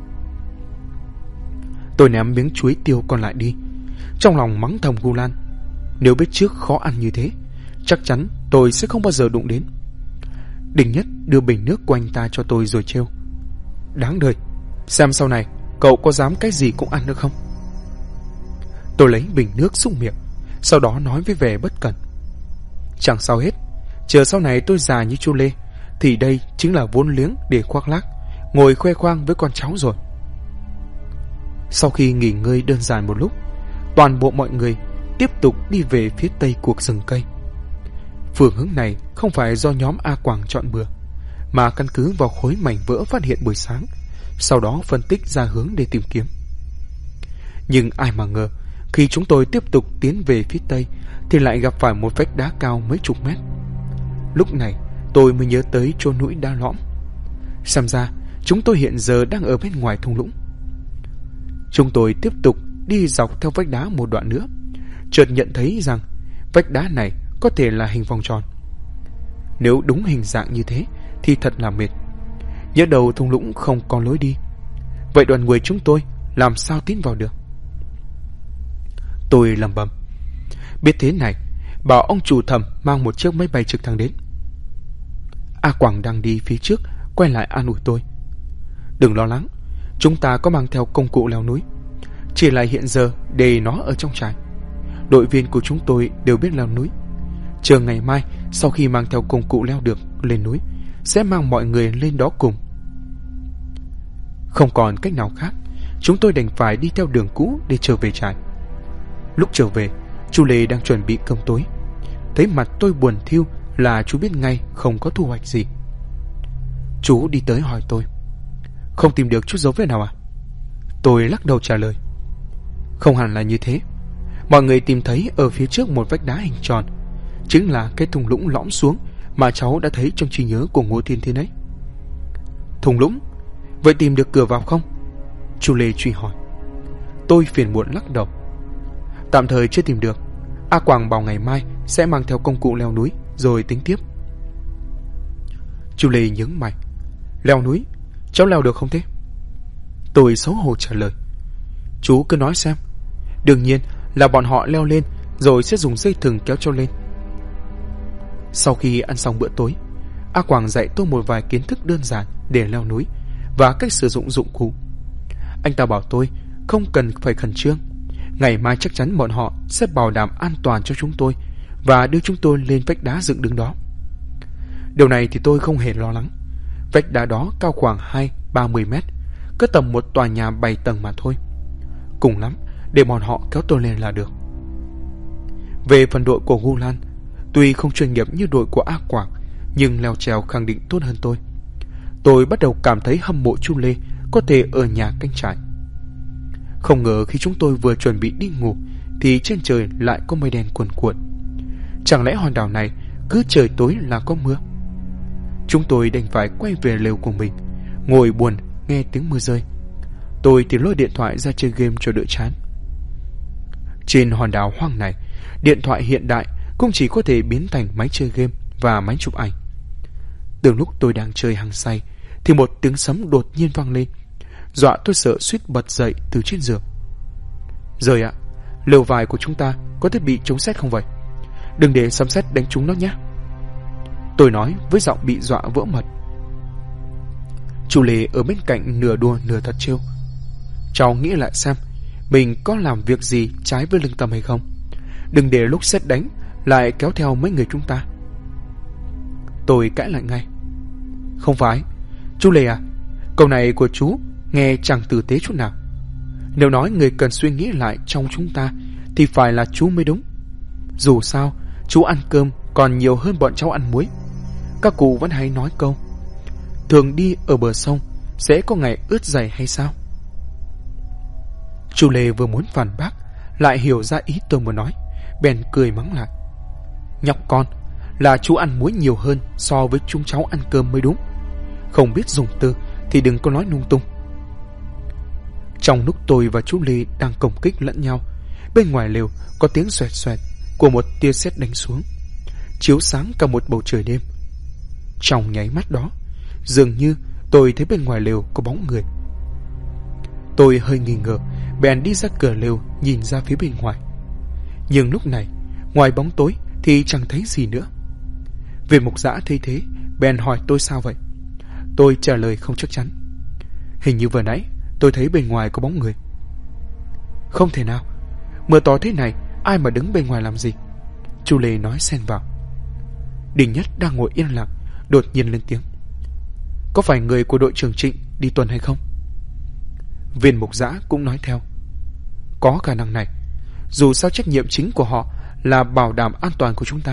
Tôi ném miếng chuối tiêu còn lại đi, trong lòng mắng thầm Gulan, nếu biết trước khó ăn như thế, chắc chắn tôi sẽ không bao giờ đụng đến. Đình Nhất đưa bình nước của anh ta cho tôi rồi trêu, đáng đời, xem sau này cậu có dám cái gì cũng ăn được không? Tôi lấy bình nước súc miệng, sau đó nói với vẻ bất cẩn, chẳng sao hết, chờ sau này tôi già như chú Lê thì đây chính là vốn liếng để khoác lác, ngồi khoe khoang với con cháu rồi. Sau khi nghỉ ngơi đơn giản một lúc, toàn bộ mọi người tiếp tục đi về phía tây cuộc rừng cây. Phương hướng này không phải do nhóm A Quảng chọn bừa, mà căn cứ vào khối mảnh vỡ phát hiện buổi sáng, sau đó phân tích ra hướng để tìm kiếm. Nhưng ai mà ngờ, khi chúng tôi tiếp tục tiến về phía tây thì lại gặp phải một vách đá cao mấy chục mét. Lúc này tôi mới nhớ tới chôn núi đá lõm. Xem ra chúng tôi hiện giờ đang ở bên ngoài thung lũng. Chúng tôi tiếp tục đi dọc theo vách đá một đoạn nữa, chợt nhận thấy rằng vách đá này có thể là hình vòng tròn. Nếu đúng hình dạng như thế thì thật là mệt. Nhớ đầu thung lũng không có lối đi, vậy đoàn người chúng tôi làm sao tiến vào được? Tôi lẩm bẩm. Biết thế này, bảo ông chủ Thẩm mang một chiếc máy bay trực thăng đến. A Quảng đang đi phía trước quay lại an ủi tôi, đừng lo lắng, chúng ta có mang theo công cụ leo núi, chỉ là hiện giờ để nó ở trong trại. Đội viên của chúng tôi đều biết leo núi. Chờ ngày mai sau khi mang theo công cụ leo được lên núi, sẽ mang mọi người lên đó cùng. Không còn cách nào khác, chúng tôi đành phải đi theo đường cũ để trở về trại. Lúc trở về, chú Lê đang chuẩn bị cơm tối. Thấy mặt tôi buồn thiu là chú biết ngay không có thu hoạch gì. Chú đi tới hỏi tôi, không tìm được chút dấu vết nào à? Tôi lắc đầu trả lời, không hẳn là như thế. Mọi người tìm thấy ở phía trước một vách đá hình tròn, chính là cái thung lũng lõm xuống mà cháu đã thấy trong trí nhớ của Ngô Thiên Thiên ấy. Thung lũng? Vậy tìm được cửa vào không? Chú Lê truy hỏi. Tôi phiền muộn lắc đầu, tạm thời chưa tìm được. A Quảng bảo ngày mai sẽ mang theo công cụ leo núi rồi tính tiếp. Chú Lê nhướng mày, leo núi? Cháu leo được không thế? Tôi xấu hổ trả lời, chú cứ nói xem. Đương nhiên là bọn họ leo lên rồi sẽ dùng dây thừng kéo cháu lên. Sau khi ăn xong bữa tối, A Quảng dạy tôi một vài kiến thức đơn giản để leo núi và cách sử dụng dụng cụ. Anh ta bảo tôi không cần phải khẩn trương, ngày mai chắc chắn bọn họ sẽ bảo đảm an toàn cho chúng tôi và đưa chúng tôi lên vách đá dựng đứng đó. Điều này thì tôi không hề lo lắng. Vách đá đó cao khoảng 20-30 mét, cứ tầm một tòa nhà 7 tầng mà thôi. Cùng lắm để bọn họ kéo tôi lên là được. Về phần đội của Gulan, tuy không chuyên nghiệp như đội của A Quảng, nhưng leo trèo khẳng định tốt hơn tôi. Tôi bắt đầu cảm thấy hâm mộ chú Lê có thể ở nhà canh trại. Không ngờ khi chúng tôi vừa chuẩn bị đi ngủ thì trên trời lại có mây đen cuồn cuộn. Chẳng lẽ hòn đảo này cứ trời tối là có mưa? Chúng tôi đành phải quay về lều của mình, ngồi buồn nghe tiếng mưa rơi. Tôi thì lôi điện thoại ra chơi game cho đỡ chán. Trên hòn đảo hoang này, điện thoại hiện đại cũng chỉ có thể biến thành máy chơi game và máy chụp ảnh. Từ lúc tôi đang chơi hăng say thì một tiếng sấm đột nhiên vang lên, dọa tôi sợ suýt bật dậy từ trên giường. Rồi ạ, lều vải của chúng ta có thiết bị chống sét không vậy? Đừng để sấm sét đánh trúng nó nhé. Tôi nói với giọng bị dọa vỡ mật. Chú Lê ở bên cạnh nửa đùa nửa thật trêu. Cháu nghĩ lại xem, mình có làm việc gì trái với lương tâm hay không? Đừng để lúc sét đánh lại kéo theo mấy người chúng ta. Tôi cãi lại ngay. Không phải, chú Lê à, câu này của chú nghe chẳng tử tế chút nào. Nếu nói người cần suy nghĩ lại trong chúng ta thì phải là chú mới đúng. Dù sao, chú ăn cơm còn nhiều hơn bọn cháu ăn muối. Các cụ vẫn hay nói câu, thường đi ở bờ sông sẽ có ngày ướt giày hay sao? Chú Lê vừa muốn phản bác, lại hiểu ra ý tôi muốn nói, bèn cười mắng lại. Nhóc con, là chú ăn muối nhiều hơn so với chúng cháu ăn cơm mới đúng. Không biết dùng từ thì đừng có nói lung tung. Trong lúc tôi và chú Lê đang công kích lẫn nhau, bên ngoài lều có tiếng xoẹt xoẹt của một tia sét đánh xuống, chiếu sáng cả một bầu trời đêm. Trong nháy mắt đó, dường như tôi thấy bên ngoài lều có bóng người. Tôi hơi nghi ngờ, bèn đi ra cửa lều nhìn ra phía bên ngoài. Nhưng lúc này, ngoài bóng tối thì chẳng thấy gì nữa. Viên Mục Dã thấy thế, bèn hỏi tôi sao vậy. Tôi trả lời không chắc chắn. Hình như vừa nãy tôi thấy bên ngoài có bóng người. Không thể nào, mưa to thế này ai mà đứng bên ngoài làm gì? Chú Lê nói xen vào. Đình Nhất đang ngồi yên lặng, đột nhiên lên tiếng. Có phải người của đội trưởng Trịnh đi tuần hay không? Viên Mục Dã cũng nói theo. Có khả năng này, dù sao trách nhiệm chính của họ là bảo đảm an toàn của chúng ta.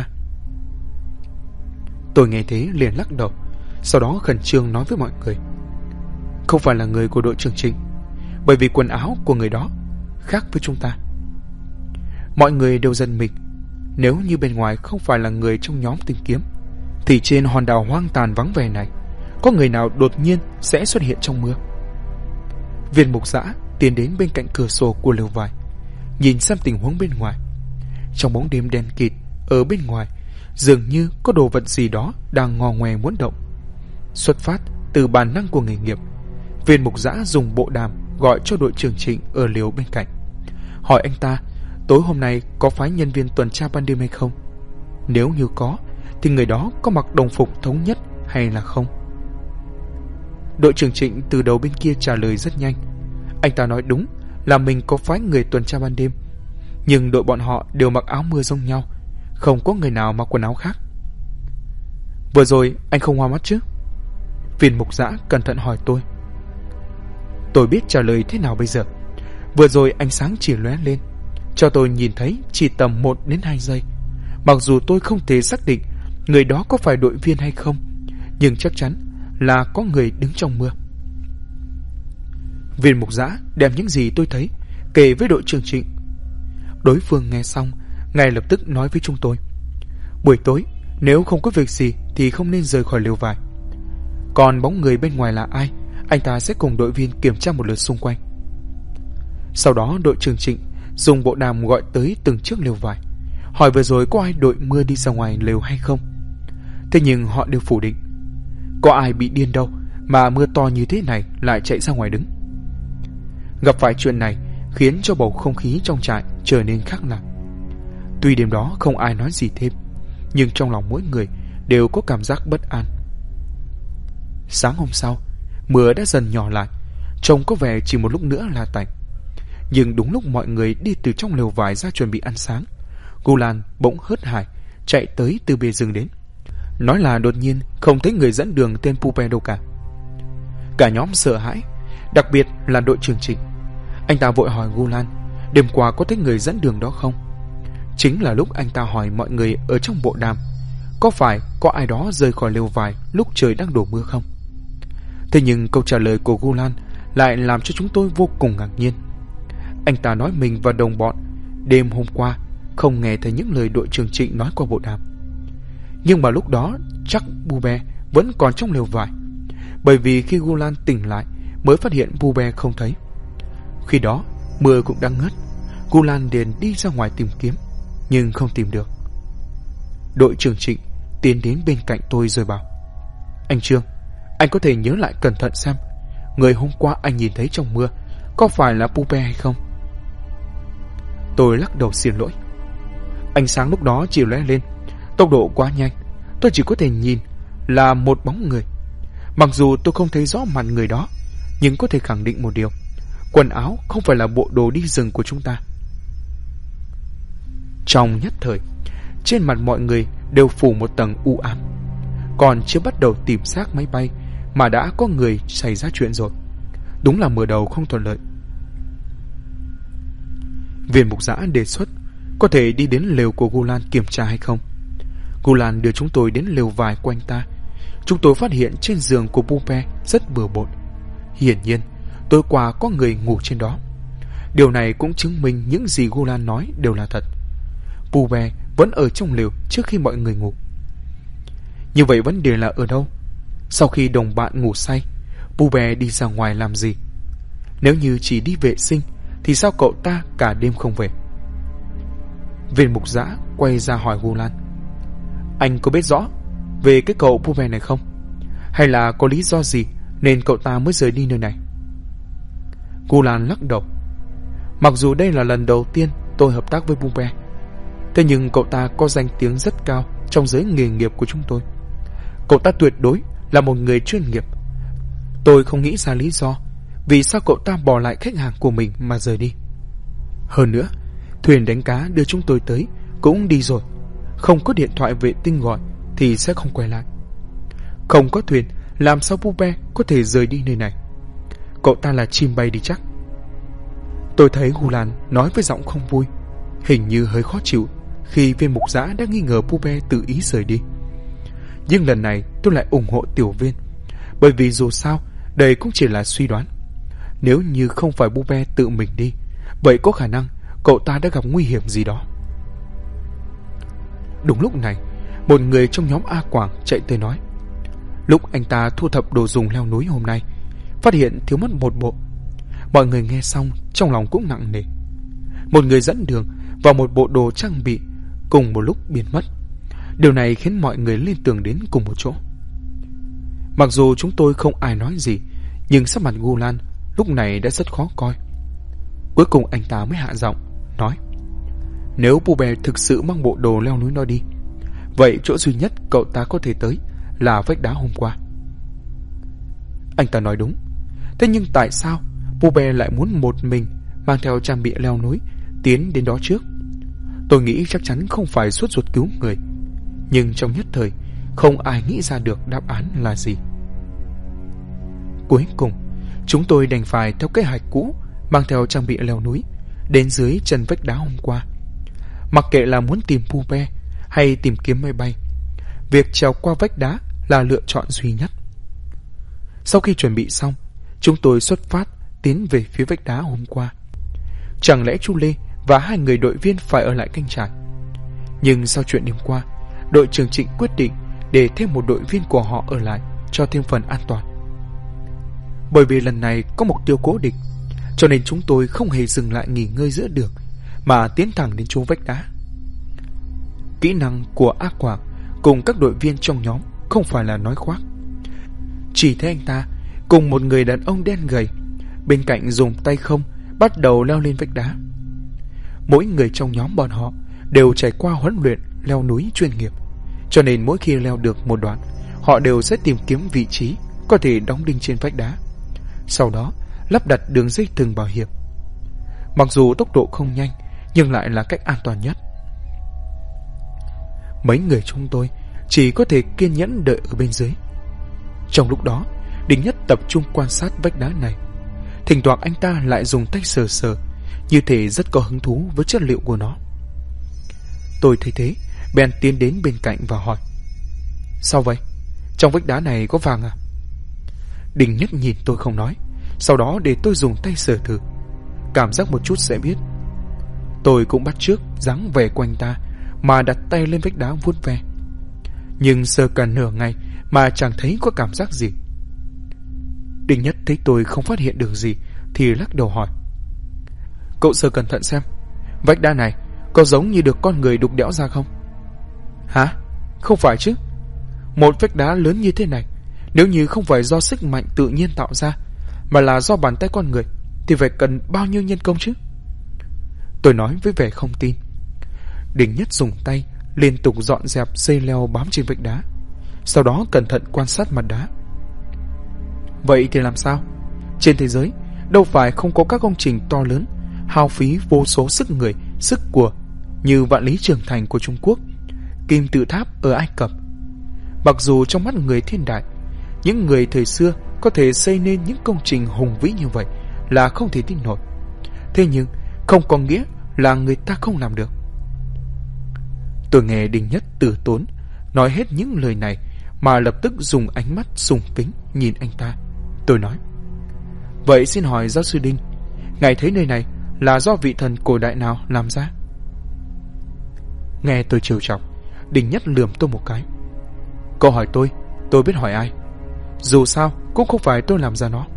Tôi nghe thế liền lắc đầu, sau đó khẩn trương nói với mọi người. Không phải là người của đội trưởng Trịnh, bởi vì quần áo của người đó khác với chúng ta. Mọi người đều giật mình. Nếu như bên ngoài không phải là người trong nhóm tìm kiếm, thì trên hòn đảo hoang tàn vắng vẻ này, có người nào đột nhiên sẽ xuất hiện trong mưa? Viên Mục Dã tiến đến bên cạnh cửa sổ của lều vải, nhìn xem tình huống bên ngoài. Trong bóng đêm đen kịt ở bên ngoài, dường như có đồ vật gì đó đang ngò ngoe muốn động. Xuất phát từ bản năng của nghề nghiệp, Viên Mục Dã dùng bộ đàm gọi cho đội trưởng Trịnh ở lều bên cạnh, hỏi anh ta tối hôm nay có phái nhân viên tuần tra ban đêm hay không. Nếu như có, thì người đó có mặc đồng phục thống nhất hay là không. Đội trưởng Trịnh từ đầu bên kia trả lời rất nhanh. Anh ta nói đúng là mình có phái người tuần tra ban đêm, nhưng đội bọn họ đều mặc áo mưa giống nhau, không có người nào mặc quần áo khác. Vừa rồi anh không hoa mắt chứ? Viên Mục Dã cẩn thận hỏi tôi. Tôi biết trả lời thế nào bây giờ. Vừa rồi ánh sáng chỉ lóe lên, cho tôi nhìn thấy chỉ tầm 1 đến 2 giây. Mặc dù tôi không thể xác định người đó có phải đội viên hay không, nhưng chắc chắn là có người đứng trong mưa. Viên Mục Dã đem những gì tôi thấy kể với đội trưởng Trịnh. Đối phương nghe xong, ngay lập tức nói với chúng tôi. Buổi tối, nếu không có việc gì thì không nên rời khỏi lều vải. Còn bóng người bên ngoài là ai, anh ta sẽ cùng đội viên kiểm tra một lượt xung quanh. Sau đó đội trưởng Trịnh dùng bộ đàm gọi tới từng chiếc lều vải, hỏi vừa rồi có ai đội mưa đi ra ngoài lều hay không. Thế nhưng họ đều phủ định. Có ai bị điên đâu mà mưa to như thế này lại chạy ra ngoài đứng. Gặp phải chuyện này khiến cho bầu không khí trong trại trở nên khác lạ. Tuy đêm đó không ai nói gì thêm, nhưng trong lòng mỗi người đều có cảm giác bất an. Sáng hôm sau, mưa đã dần nhỏ lại, trông có vẻ chỉ một lúc nữa là tạnh. Nhưng đúng lúc mọi người đi từ trong lều vải ra chuẩn bị ăn sáng, Gulan bỗng hớt hải chạy tới từ bìa rừng đến, nói là đột nhiên không thấy người dẫn đường tên Pupe đâu cả. Cả nhóm sợ hãi, đặc biệt là đội trưởng Trịnh. Anh ta vội hỏi Gulan đêm qua có thấy người dẫn đường đó không. Chính là lúc anh ta hỏi mọi người ở trong bộ đàm có phải có ai đó rời khỏi lều vải lúc trời đang đổ mưa không. Thế nhưng câu trả lời của Gulan lại làm cho chúng tôi vô cùng ngạc nhiên. Anh ta nói mình và đồng bọn đêm hôm qua không nghe thấy những lời đội trưởng Trịnh nói qua bộ đàm. Nhưng mà lúc đó chắc Pupe vẫn còn trong lều vải, bởi vì khi Gulan tỉnh lại mới phát hiện Pupe không thấy. Khi đó mưa cũng đang ngớt, Gulan liền đi ra ngoài tìm kiếm, nhưng không tìm được. Đội trưởng Trịnh tiến đến bên cạnh tôi rồi bảo: Anh Trương, anh có thể nhớ lại cẩn thận xem người hôm qua anh nhìn thấy trong mưa có phải là Pupe hay không? Tôi lắc đầu xin lỗi. Ánh sáng lúc đó chỉ lóe lên, tốc độ quá nhanh, tôi chỉ có thể nhìn là một bóng người. Mặc dù tôi không thấy rõ mặt người đó, nhưng có thể khẳng định một điều, Quần áo không phải là bộ đồ đi rừng của chúng ta. Trong nhất thời, trên mặt mọi người đều phủ một tầng u ám. Còn chưa bắt đầu tìm xác máy bay mà đã có người xảy ra chuyện rồi. Đúng là mở đầu không thuận lợi. Viên mục giã đề xuất có thể đi đến lều của Gulan kiểm tra hay không. Gulan đưa chúng tôi đến lều vải của anh ta. Chúng tôi phát hiện trên giường của Pupe rất bừa bộn. Hiển nhiên tối qua có người ngủ trên đó. Điều này cũng chứng minh những gì Gulan nói đều là thật. Pupe vẫn ở trong lều trước khi mọi người ngủ. Như vậy vấn đề là ở đâu? Sau khi đồng bạn ngủ say, Pupe đi ra ngoài làm gì? Nếu như chỉ đi vệ sinh thì sao cậu ta cả đêm không về? Viên mục giã quay ra hỏi Gulan: anh có biết rõ về cái cậu Pupe này không? Hay là có lý do gì nên cậu ta mới rời đi nơi này? Gulan lắc đầu. Mặc dù đây là lần đầu tiên tôi hợp tác với Pupe, thế nhưng cậu ta có danh tiếng rất cao trong giới nghề nghiệp của chúng tôi. Cậu ta tuyệt đối là một người chuyên nghiệp. Tôi không nghĩ ra lý do vì sao cậu ta bỏ lại khách hàng của mình mà rời đi. Hơn nữa, thuyền đánh cá đưa chúng tôi tới cũng đi rồi. Không có điện thoại vệ tinh gọi thì sẽ không quay lại. Không có thuyền, làm sao Pupe có thể rời đi nơi này? Cậu ta là chim bay đi chắc. Tôi thấy Gulan nói với giọng không vui, hình như hơi khó chịu khi viên mục giã đã nghi ngờ Pupe tự ý rời đi. Nhưng lần này tôi lại ủng hộ tiểu viên, bởi vì dù sao đây cũng chỉ là suy đoán. Nếu như không phải Pupe tự mình đi, vậy có khả năng cậu ta đã gặp nguy hiểm gì đó. Đúng lúc này, một người trong nhóm A Quảng chạy tới nói: lúc anh ta thu thập đồ dùng leo núi hôm nay, phát hiện thiếu mất một bộ. Mọi người nghe xong trong lòng cũng nặng nề. Một người dẫn đường và một bộ đồ trang bị cùng một lúc biến mất. Điều này khiến mọi người liên tưởng đến cùng một chỗ. Mặc dù chúng tôi không ai nói gì, nhưng sắc mặt Gulan lúc này đã rất khó coi. Cuối cùng anh ta mới hạ giọng nói: nếu Pupe thực sự mang bộ đồ leo núi đó đi, vậy chỗ duy nhất cậu ta có thể tới là vách đá hôm qua. Anh ta nói đúng. Thế nhưng tại sao Pupe lại muốn một mình mang theo trang bị leo núi tiến đến đó trước? Tôi nghĩ chắc chắn không phải sốt ruột cứu người, nhưng trong nhất thời không ai nghĩ ra được đáp án là gì. Cuối cùng chúng tôi đành phải theo kế hoạch cũ mang theo trang bị leo núi đến dưới chân vách đá hôm qua. Mặc kệ là muốn tìm Pupe hay tìm kiếm máy bay, việc trèo qua vách đá là lựa chọn duy nhất. Sau khi chuẩn bị xong, chúng tôi xuất phát tiến về phía vách đá hôm qua. Chẳng lẽ Chu Lê và hai người đội viên phải ở lại canh trại? Nhưng sau chuyện đêm qua, đội trưởng Trịnh quyết định để thêm một đội viên của họ ở lại cho thêm phần an toàn. Bởi vì lần này có mục tiêu cố định, cho nên chúng tôi không hề dừng lại nghỉ ngơi giữa đường mà tiến thẳng đến chỗ vách đá. Kỹ năng của A Quảng cùng các đội viên trong nhóm không phải là nói khoác. Chỉ thấy anh ta cùng một người đàn ông đen gầy bên cạnh dùng tay không bắt đầu leo lên vách đá. Mỗi người trong nhóm bọn họ đều trải qua huấn luyện leo núi chuyên nghiệp, cho nên mỗi khi leo được một đoạn, họ đều sẽ tìm kiếm vị trí có thể đóng đinh trên vách đá, sau đó lắp đặt đường dây thừng bảo hiểm. Mặc dù tốc độ không nhanh, nhưng lại là cách an toàn nhất. Mấy người chúng tôi chỉ có thể kiên nhẫn đợi ở bên dưới. Trong lúc đó, Đinh Nhất tập trung quan sát vách đá này. Thỉnh thoảng anh ta lại dùng tay sờ sờ, như thể rất có hứng thú với chất liệu của nó. Tôi thấy thế, bèn tiến đến bên cạnh và hỏi: sao vậy? Trong vách đá này có vàng à? Đinh Nhất nhìn tôi không nói, sau đó để tôi dùng tay sờ thử. Cảm giác một chút sẽ biết. Tôi cũng bắt chước dáng vẻ của anh ta mà đặt tay lên vách đá vuốt ve. Nhưng sờ cả nửa ngày mà chẳng thấy có cảm giác gì. Đinh Nhất thấy tôi không phát hiện được gì thì lắc đầu hỏi: cậu sờ cẩn thận xem, vách đá này có giống như được con người đục đẽo ra không? Hả? Không phải chứ. Một vách đá lớn như thế này, nếu như không phải do sức mạnh tự nhiên tạo ra, mà là do bàn tay con người, thì phải cần bao nhiêu nhân công chứ? Tôi nói với vẻ không tin. Đinh Nhất dùng tay liên tục dọn dẹp dây leo bám trên vách đá, sau đó cẩn thận quan sát mặt đá. Vậy thì làm sao? Trên thế giới đâu phải không có các công trình to lớn, hao phí vô số sức người, sức của như Vạn Lý Trường Thành của Trung Quốc, Kim Tự Tháp ở Ai Cập. Mặc dù trong mắt người thiên đại, những người thời xưa có thể xây nên những công trình hùng vĩ như vậy là không thể tin nổi. Thế nhưng không có nghĩa là người ta không làm được. Tôi nghe Đinh Nhất từ tốn nói hết những lời này mà lập tức dùng ánh mắt sùng kính nhìn anh ta. Tôi nói: vậy xin hỏi giáo sư Đinh, ngài thấy nơi này là do vị thần cổ đại nào làm ra? Nghe tôi trêu chọc, Đinh Nhất lườm tôi một cái. Câu hỏi tôi biết hỏi ai? Dù sao cũng không phải tôi làm ra nó.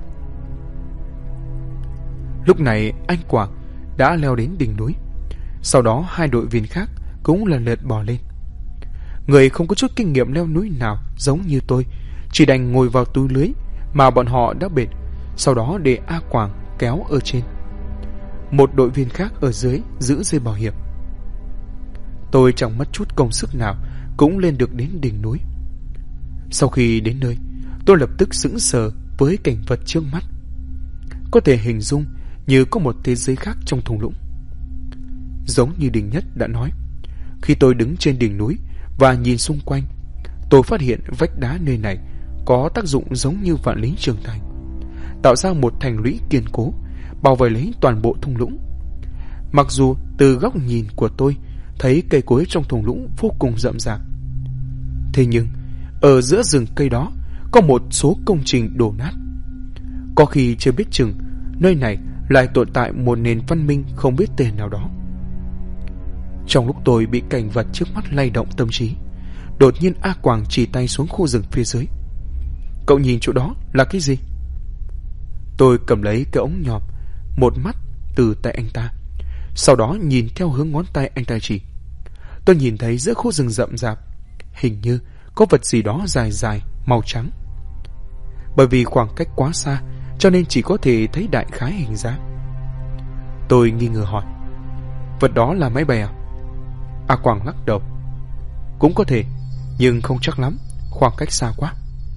Lúc này anh Quảng đã leo đến đỉnh núi. Sau đó hai đội viên khác cũng lần lượt bò lên. Người không có chút kinh nghiệm leo núi nào giống như tôi chỉ đành ngồi vào túi lưới mà bọn họ đã bệt, sau đó để A Quảng kéo ở trên. Một đội viên khác ở dưới giữ dây bảo hiểm. Tôi chẳng mất chút công sức nào cũng lên được đến đỉnh núi. Sau khi đến nơi, tôi lập tức sững sờ với cảnh vật trước mắt. Có thể hình dung như có một thế giới khác trong thung lũng. Giống như Đinh Nhất đã nói, khi tôi đứng trên đỉnh núi và nhìn xung quanh, tôi phát hiện vách đá nơi này có tác dụng giống như Vạn Lý Trường Thành, tạo ra một thành lũy kiên cố, bao vây lấy toàn bộ thung lũng. Mặc dù từ góc nhìn của tôi thấy cây cối trong thung lũng vô cùng rậm rạp, thế nhưng ở giữa rừng cây đó có một số công trình đổ nát. Có khi chưa biết chừng nơi này lại tồn tại một nền văn minh không biết tên nào đó. Trong lúc tôi bị cảnh vật trước mắt lay động tâm trí, đột nhiên A Quảng chỉ tay xuống khu rừng phía dưới. Cậu nhìn chỗ đó là cái gì? Tôi cầm lấy cái ống nhòm, một mắt từ tay anh ta, sau đó nhìn theo hướng ngón tay anh ta chỉ. Tôi nhìn thấy giữa khu rừng rậm rạp hình như có vật gì đó dài dài màu trắng. Bởi vì khoảng cách quá xa cho nên chỉ có thể thấy đại khái hình dáng. Tôi nghi ngờ hỏi: vật đó là máy bay à? A Quảng lắc đầu: cũng có thể, nhưng không chắc lắm, khoảng cách xa quá.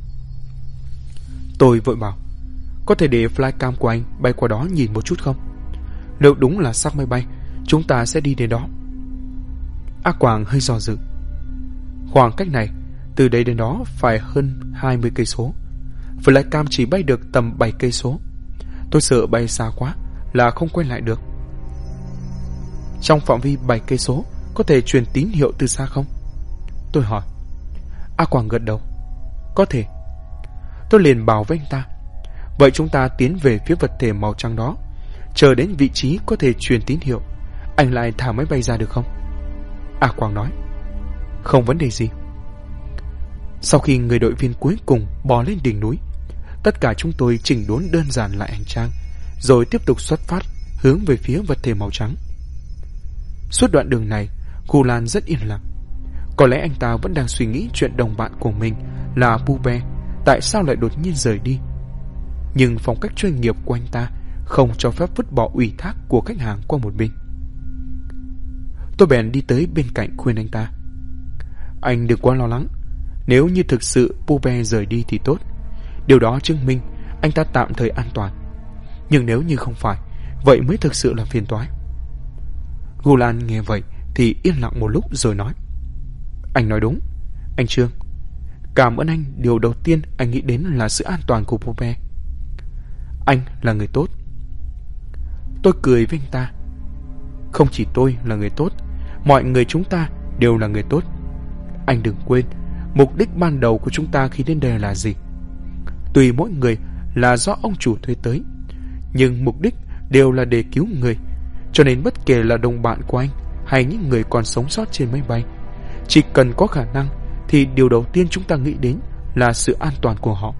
Tôi vội bảo: có thể để flycam của anh bay qua đó nhìn một chút không? Nếu đúng là xác máy bay, chúng ta sẽ đi đến đó. A Quảng hơi do dự. Khoảng cách này từ đây đến đó phải hơn 20 cây số. Flycam chỉ bay được tầm 7 cây số. Tôi sợ bay xa quá là không quay lại được. Trong phạm vi 7 cây số có thể truyền tín hiệu từ xa không? Tôi hỏi. A Quảng gật đầu: có thể. Tôi liền bảo với anh ta: vậy chúng ta tiến về phía vật thể màu trắng đó, chờ đến vị trí có thể truyền tín hiệu, anh lại thả máy bay ra được không? A Quảng nói: không vấn đề gì. Sau khi người đội viên cuối cùng bò lên đỉnh núi, tất cả chúng tôi chỉnh đốn đơn giản lại hành trang, rồi tiếp tục xuất phát hướng về phía vật thể màu trắng. Suốt đoạn đường này, Gu Lan rất yên lặng. Có lẽ anh ta vẫn đang suy nghĩ chuyện đồng bạn của mình là Pube tại sao lại đột nhiên rời đi. Nhưng phong cách chuyên nghiệp của anh ta không cho phép vứt bỏ ủy thác của khách hàng qua một bên. Tôi bèn đi tới bên cạnh khuyên anh ta: anh đừng quá lo lắng. Nếu như thực sự Pube rời đi thì tốt, điều đó chứng minh anh ta tạm thời an toàn. Nhưng nếu như không phải, vậy mới thực sự là phiền toái. Gu Lan nghe vậy thì yên lặng một lúc rồi nói: anh nói đúng, anh Trương. Cảm ơn anh. Điều đầu tiên anh nghĩ đến là sự an toàn của Pube. Anh là người tốt. Tôi cười với anh ta: không chỉ tôi là người tốt, mọi người chúng ta đều là người tốt. Anh đừng quên mục đích ban đầu của chúng ta khi đến đây là gì. Tùy mỗi người là do ông chủ thuê tới, nhưng mục đích đều là để cứu người. Cho nên bất kể là đồng bạn của anh hay những người còn sống sót trên máy bay, chỉ cần có khả năng thì điều đầu tiên chúng ta nghĩ đến là sự an toàn của họ.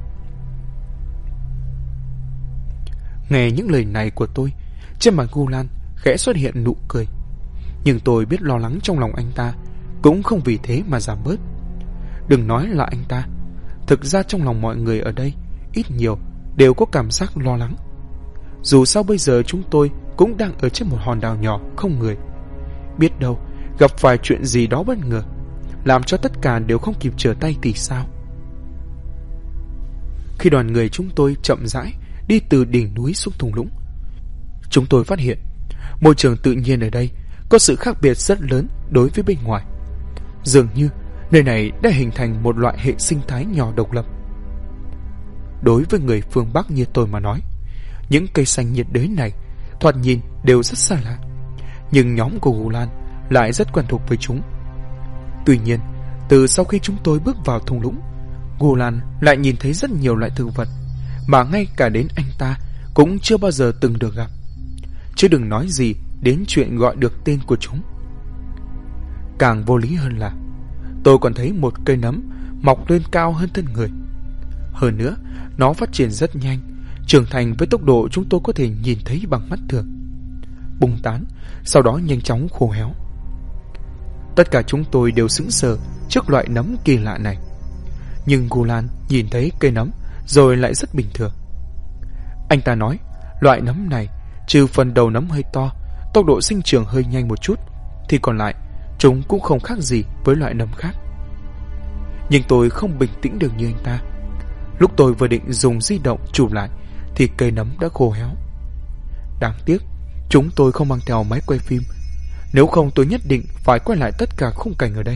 Nghe những lời này của tôi, trên mặt Gu Lan khẽ xuất hiện nụ cười. Nhưng tôi biết lo lắng trong lòng anh ta cũng không vì thế mà giảm bớt. Đừng nói là anh ta, thực ra trong lòng mọi người ở đây ít nhiều đều có cảm giác lo lắng. Dù sao bây giờ chúng tôi cũng đang ở trên một hòn đảo nhỏ không người. Biết đâu gặp phải chuyện gì đó bất ngờ, làm cho tất cả đều không kịp trở tay thì sao? Khi đoàn người chúng tôi chậm rãi đi từ đỉnh núi xuống thung lũng. Chúng tôi phát hiện môi trường tự nhiên ở đây có sự khác biệt rất lớn đối với bên ngoài. Dường như nơi này đã hình thành một loại hệ sinh thái nhỏ độc lập. Đối với người phương Bắc như tôi mà nói, những cây xanh nhiệt đới này thoạt nhìn đều rất xa lạ, nhưng nhóm của Gulan lại rất quen thuộc với chúng. Tuy nhiên, từ sau khi chúng tôi bước vào thung lũng, Gulan lại nhìn thấy rất nhiều loại thực vật mà ngay cả đến anh ta cũng chưa bao giờ từng được gặp, chứ đừng nói gì đến chuyện gọi được tên của chúng. Càng vô lý hơn là tôi còn thấy một cây nấm mọc lên cao hơn thân người. Hơn nữa, nó phát triển rất nhanh, trưởng thành với tốc độ chúng tôi có thể nhìn thấy bằng mắt thường, bung tán, sau đó nhanh chóng khô héo. Tất cả chúng tôi đều sững sờ trước loại nấm kỳ lạ này. Nhưng Gulan nhìn thấy cây nấm rồi lại rất bình thường. Anh ta nói loại nấm này trừ phần đầu nấm hơi to, tốc độ sinh trưởng hơi nhanh một chút, thì còn lại chúng cũng không khác gì với loại nấm khác. Nhưng tôi không bình tĩnh được như anh ta. Lúc tôi vừa định dùng di động chụp lại thì cây nấm đã khô héo. Đáng tiếc chúng tôi không mang theo máy quay phim, nếu không tôi nhất định phải quay lại tất cả khung cảnh ở đây.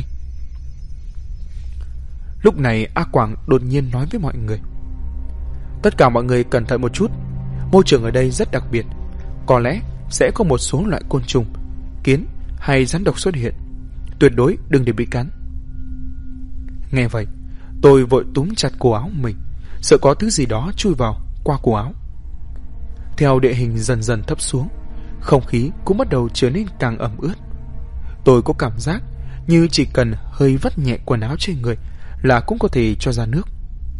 Lúc này A Quảng đột nhiên nói với mọi người: tất cả mọi người cẩn thận một chút, môi trường ở đây rất đặc biệt, có lẽ sẽ có một số loại côn trùng, kiến hay rắn độc xuất hiện, tuyệt đối đừng để bị cắn. Nghe vậy, tôi vội túm chặt cổ áo mình, sợ có thứ gì đó chui vào qua cổ áo. Theo địa hình dần dần thấp xuống, không khí cũng bắt đầu trở nên càng ẩm ướt. Tôi có cảm giác như chỉ cần hơi vắt nhẹ quần áo trên người là cũng có thể cho ra nước.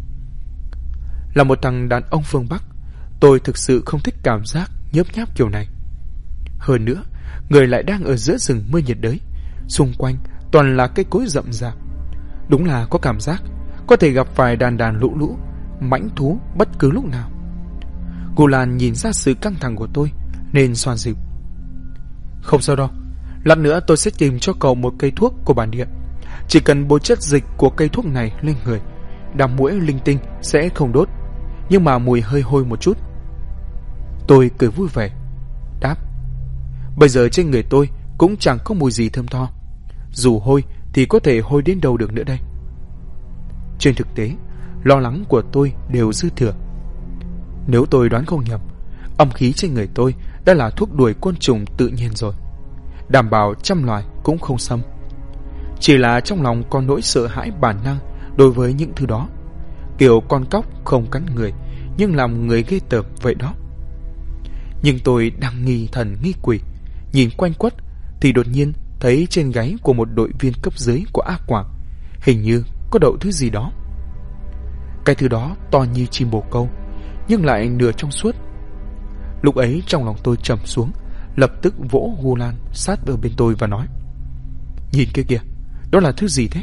Là một thằng đàn ông phương Bắc, tôi thực sự không thích cảm giác nhớp nháp kiểu này. Hơn nữa, người lại đang ở giữa rừng mưa nhiệt đới, xung quanh toàn là cây cối rậm rạp. Đúng là có cảm giác có thể gặp phải đàn lũ lũ, mãnh thú bất cứ lúc nào. Gulan nhìn ra sự căng thẳng của tôi nên xoan dịu: không sao đâu, lát nữa tôi sẽ tìm cho cậu một cây thuốc của bản địa. Chỉ cần bôi chất dịch của cây thuốc này lên người, đám muỗi linh tinh sẽ không đốt, nhưng mà mùi hơi hôi một chút. Tôi cười vui vẻ đáp: bây giờ trên người tôi cũng chẳng có mùi gì thơm tho, dù hôi thì có thể hôi đến đâu được nữa đây. Trên thực tế, lo lắng của tôi đều dư thừa. Nếu tôi đoán không nhầm, âm khí trên người tôi đã là thuốc đuổi côn trùng tự nhiên rồi, đảm bảo trăm loài cũng không xâm. Chỉ là trong lòng có nỗi sợ hãi bản năng đối với những thứ đó, kiểu con cóc không cắn người nhưng làm người ghê tởm vậy đó. Nhưng tôi đang nghi thần nghi quỷ, nhìn quanh quất thì đột nhiên thấy trên gáy của một đội viên cấp dưới của A Quảng hình như có đậu thứ gì đó. Cái thứ đó to như chim bồ câu, nhưng lại nửa trong suốt. Lúc ấy trong lòng tôi trầm xuống, lập tức vỗ Gulan sát ở bên tôi và nói: nhìn kia kìa, đó là thứ gì thế?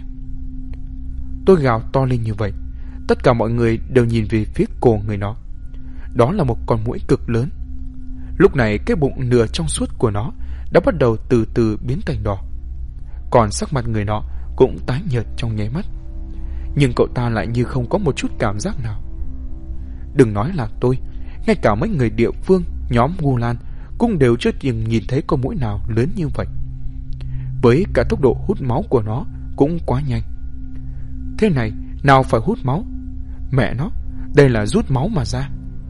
Tôi gào to lên như vậy, tất cả mọi người đều nhìn về phía cổ người nó. Đó là một con muỗi cực lớn. Lúc này cái bụng nửa trong suốt của nó đã bắt đầu từ từ biến thành đỏ, còn sắc mặt người nó cũng tái nhợt trong nháy mắt. Nhưng cậu ta lại như không có một chút cảm giác nào. Đừng nói là tôi, ngay cả mấy người địa phương nhóm Gulan cũng đều chưa từng nhìn thấy con muỗi nào lớn như vậy. Với cả tốc độ hút máu của nó cũng quá nhanh. Thế này nào phải hút máu, mẹ nó, đây là rút máu mà ra.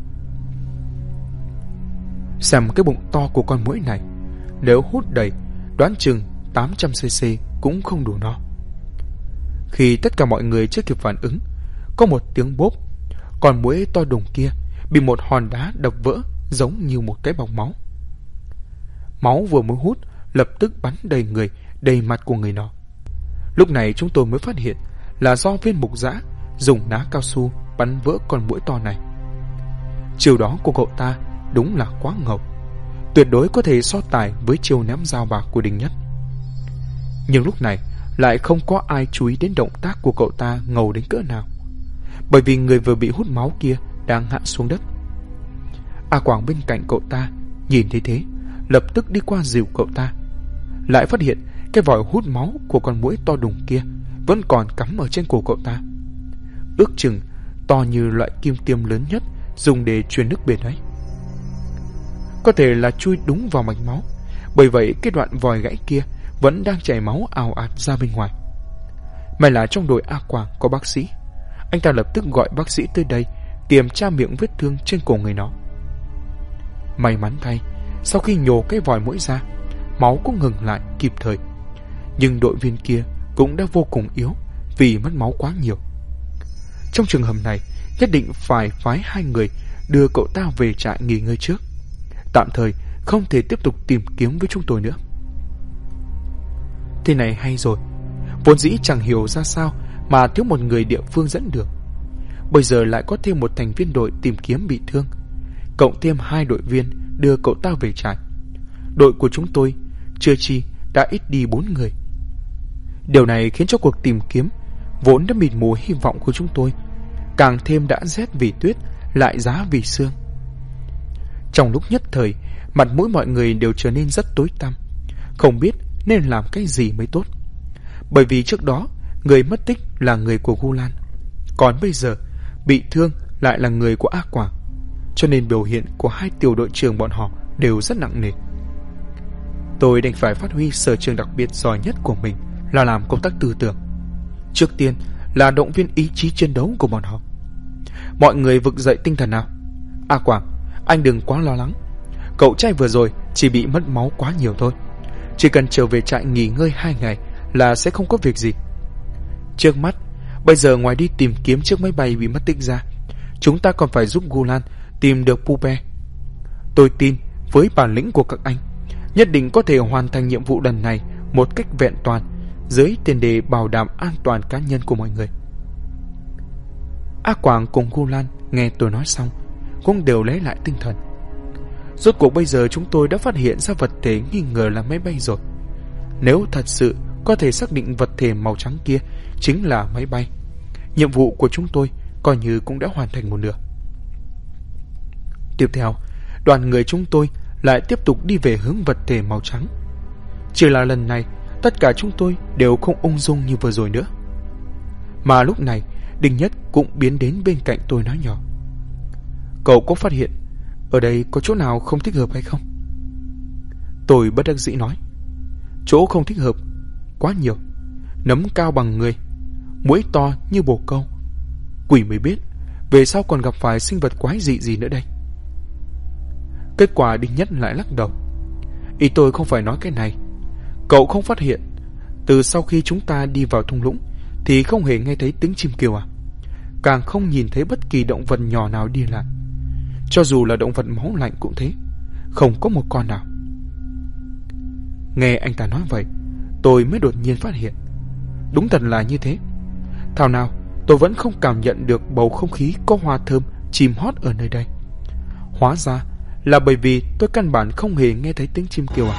Xem cái bụng to của con muỗi này, nếu hút đầy đoán chừng 800cc cũng không đủ no. Khi tất cả mọi người chưa kịp phản ứng, có một tiếng bốp, con muỗi to đùng kia bị một hòn đá đập vỡ giống như một cái bong máu. Máu vừa mới hút lập tức bắn đầy người, đầy mặt của người nó. Lúc này chúng tôi mới phát hiện là do viên mục dã dùng ná cao su bắn vỡ con muỗi to này. Chiều đó của cậu ta đúng là quá ngầu, tuyệt đối có thể so tài với chiều ném dao bạc của Đinh Nhất. Nhưng lúc này lại không có ai chú ý đến động tác của cậu ta ngầu đến cỡ nào, bởi vì người vừa bị hút máu kia đang hạ xuống đất. A Quảng bên cạnh cậu ta nhìn thấy thế, lập tức đi qua dìu cậu ta, lại phát hiện cái vòi hút máu của con muỗi to đùng kia vẫn còn cắm ở trên cổ cậu ta, ước chừng to như loại kim tiêm lớn nhất dùng để truyền nước biển ấy. Có thể là chui đúng vào mạch máu, bởi vậy cái đoạn vòi gãy kia vẫn đang chảy máu ào ạt ra bên ngoài. May là trong đội A Quảng có bác sĩ. Anh ta lập tức gọi bác sĩ tới đây kiểm tra miệng vết thương trên cổ người nó. May mắn thay, sau khi nhổ cái vòi mũi ra, máu cũng ngừng lại kịp thời. Nhưng đội viên kia cũng đã vô cùng yếu vì mất máu quá nhiều. Trong trường hợp này, nhất định phải phái 2 người đưa cậu ta về trại nghỉ ngơi trước. Tạm thời không thể tiếp tục tìm kiếm với chúng tôi nữa. Thế này hay rồi. Vốn dĩ chẳng hiểu ra sao mà thiếu một người địa phương dẫn đường. Bây giờ lại có thêm một thành viên đội tìm kiếm bị thương, cộng thêm 2 đội viên đưa cậu ta về trại. Đội của chúng tôi chưa chi đã ít đi 4 người. Điều này khiến cho cuộc tìm kiếm vốn đã mịt mù hy vọng của chúng tôi càng thêm đã rét vì tuyết, lại giá vì sương. Trong lúc nhất thời, mặt mũi mọi người đều trở nên rất tối tăm, không biết nên làm cái gì mới tốt. Bởi vì trước đó người mất tích là người của Gulan, còn bây giờ bị thương lại là người của A Quảng, cho nên biểu hiện của 2 tiểu đội trưởng bọn họ đều rất nặng nề. Tôi đành phải phát huy sở trường đặc biệt giỏi nhất của mình là làm công tác tư tưởng. Trước tiên là động viên ý chí chiến đấu của bọn họ. Mọi người vực dậy tinh thần nào. A Quảng, anh đừng quá lo lắng. Cậu trai vừa rồi chỉ bị mất máu quá nhiều thôi. Chỉ cần trở về trại nghỉ ngơi 2 ngày là sẽ không có việc gì. Trước mắt, bây giờ ngoài đi tìm kiếm chiếc máy bay bị mất tích ra, chúng ta còn phải giúp Gulan tìm được Pupe. Tôi tin với bản lĩnh của các anh, nhất định có thể hoàn thành nhiệm vụ lần này một cách vẹn toàn, dưới tiền đề bảo đảm an toàn cá nhân của mọi người. A Quảng cùng Gulan nghe tôi nói xong cũng đều lấy lại tinh thần. Rốt cuộc bây giờ chúng tôi đã phát hiện ra vật thể nghi ngờ là máy bay rồi. Nếu thật sự có thể xác định vật thể màu trắng kia chính là máy bay, nhiệm vụ của chúng tôi coi như cũng đã hoàn thành một nửa. Tiếp theo, đoàn người chúng tôi lại tiếp tục đi về hướng vật thể màu trắng. Chỉ là lần này tất cả chúng tôi đều không ung dung như vừa rồi nữa. Mà lúc này Đinh Nhất cũng biến đến bên cạnh tôi nói nhỏ: Cậu có phát hiện ở đây có chỗ nào không thích hợp hay không? Tôi bất đắc dĩ nói: Chỗ không thích hợp quá nhiều. Nấm cao bằng người, muỗi to như bồ câu. Quỷ mới biết về sau còn gặp phải sinh vật quái dị gì nữa đây. Kết quả Đinh Nhất lại lắc đầu: Ý tôi không phải nói cái này. Cậu không phát hiện từ sau khi chúng ta đi vào thung lũng thì không hề nghe thấy tiếng chim kêu à? Càng không nhìn thấy bất kỳ động vật nhỏ nào đi lại. Cho dù là động vật máu lạnh cũng thế, không có một con nào. Nghe anh ta nói vậy, tôi mới đột nhiên phát hiện đúng thật là như thế. Thảo nào tôi vẫn không cảm nhận được bầu không khí có hoa thơm chim hót ở nơi đây. Hóa ra là bởi vì tôi căn bản không hề nghe thấy tiếng chim kêu à.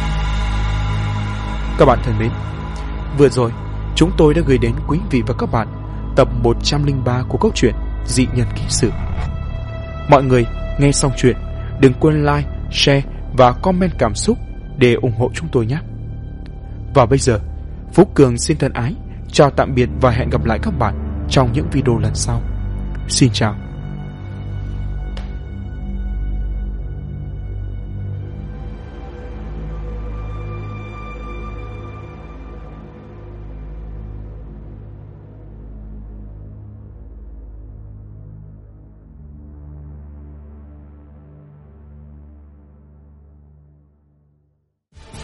Các bạn thân mến, vừa rồi chúng tôi đã gửi đến quý vị và các bạn tập 103 của câu chuyện Dị Nhân Ký Sự. Mọi người nghe xong chuyện đừng quên like, share và comment cảm xúc để ủng hộ chúng tôi nhé. Và bây giờ, Phú Cường xin thân ái chào tạm biệt và hẹn gặp lại các bạn trong những video lần sau. Xin chào.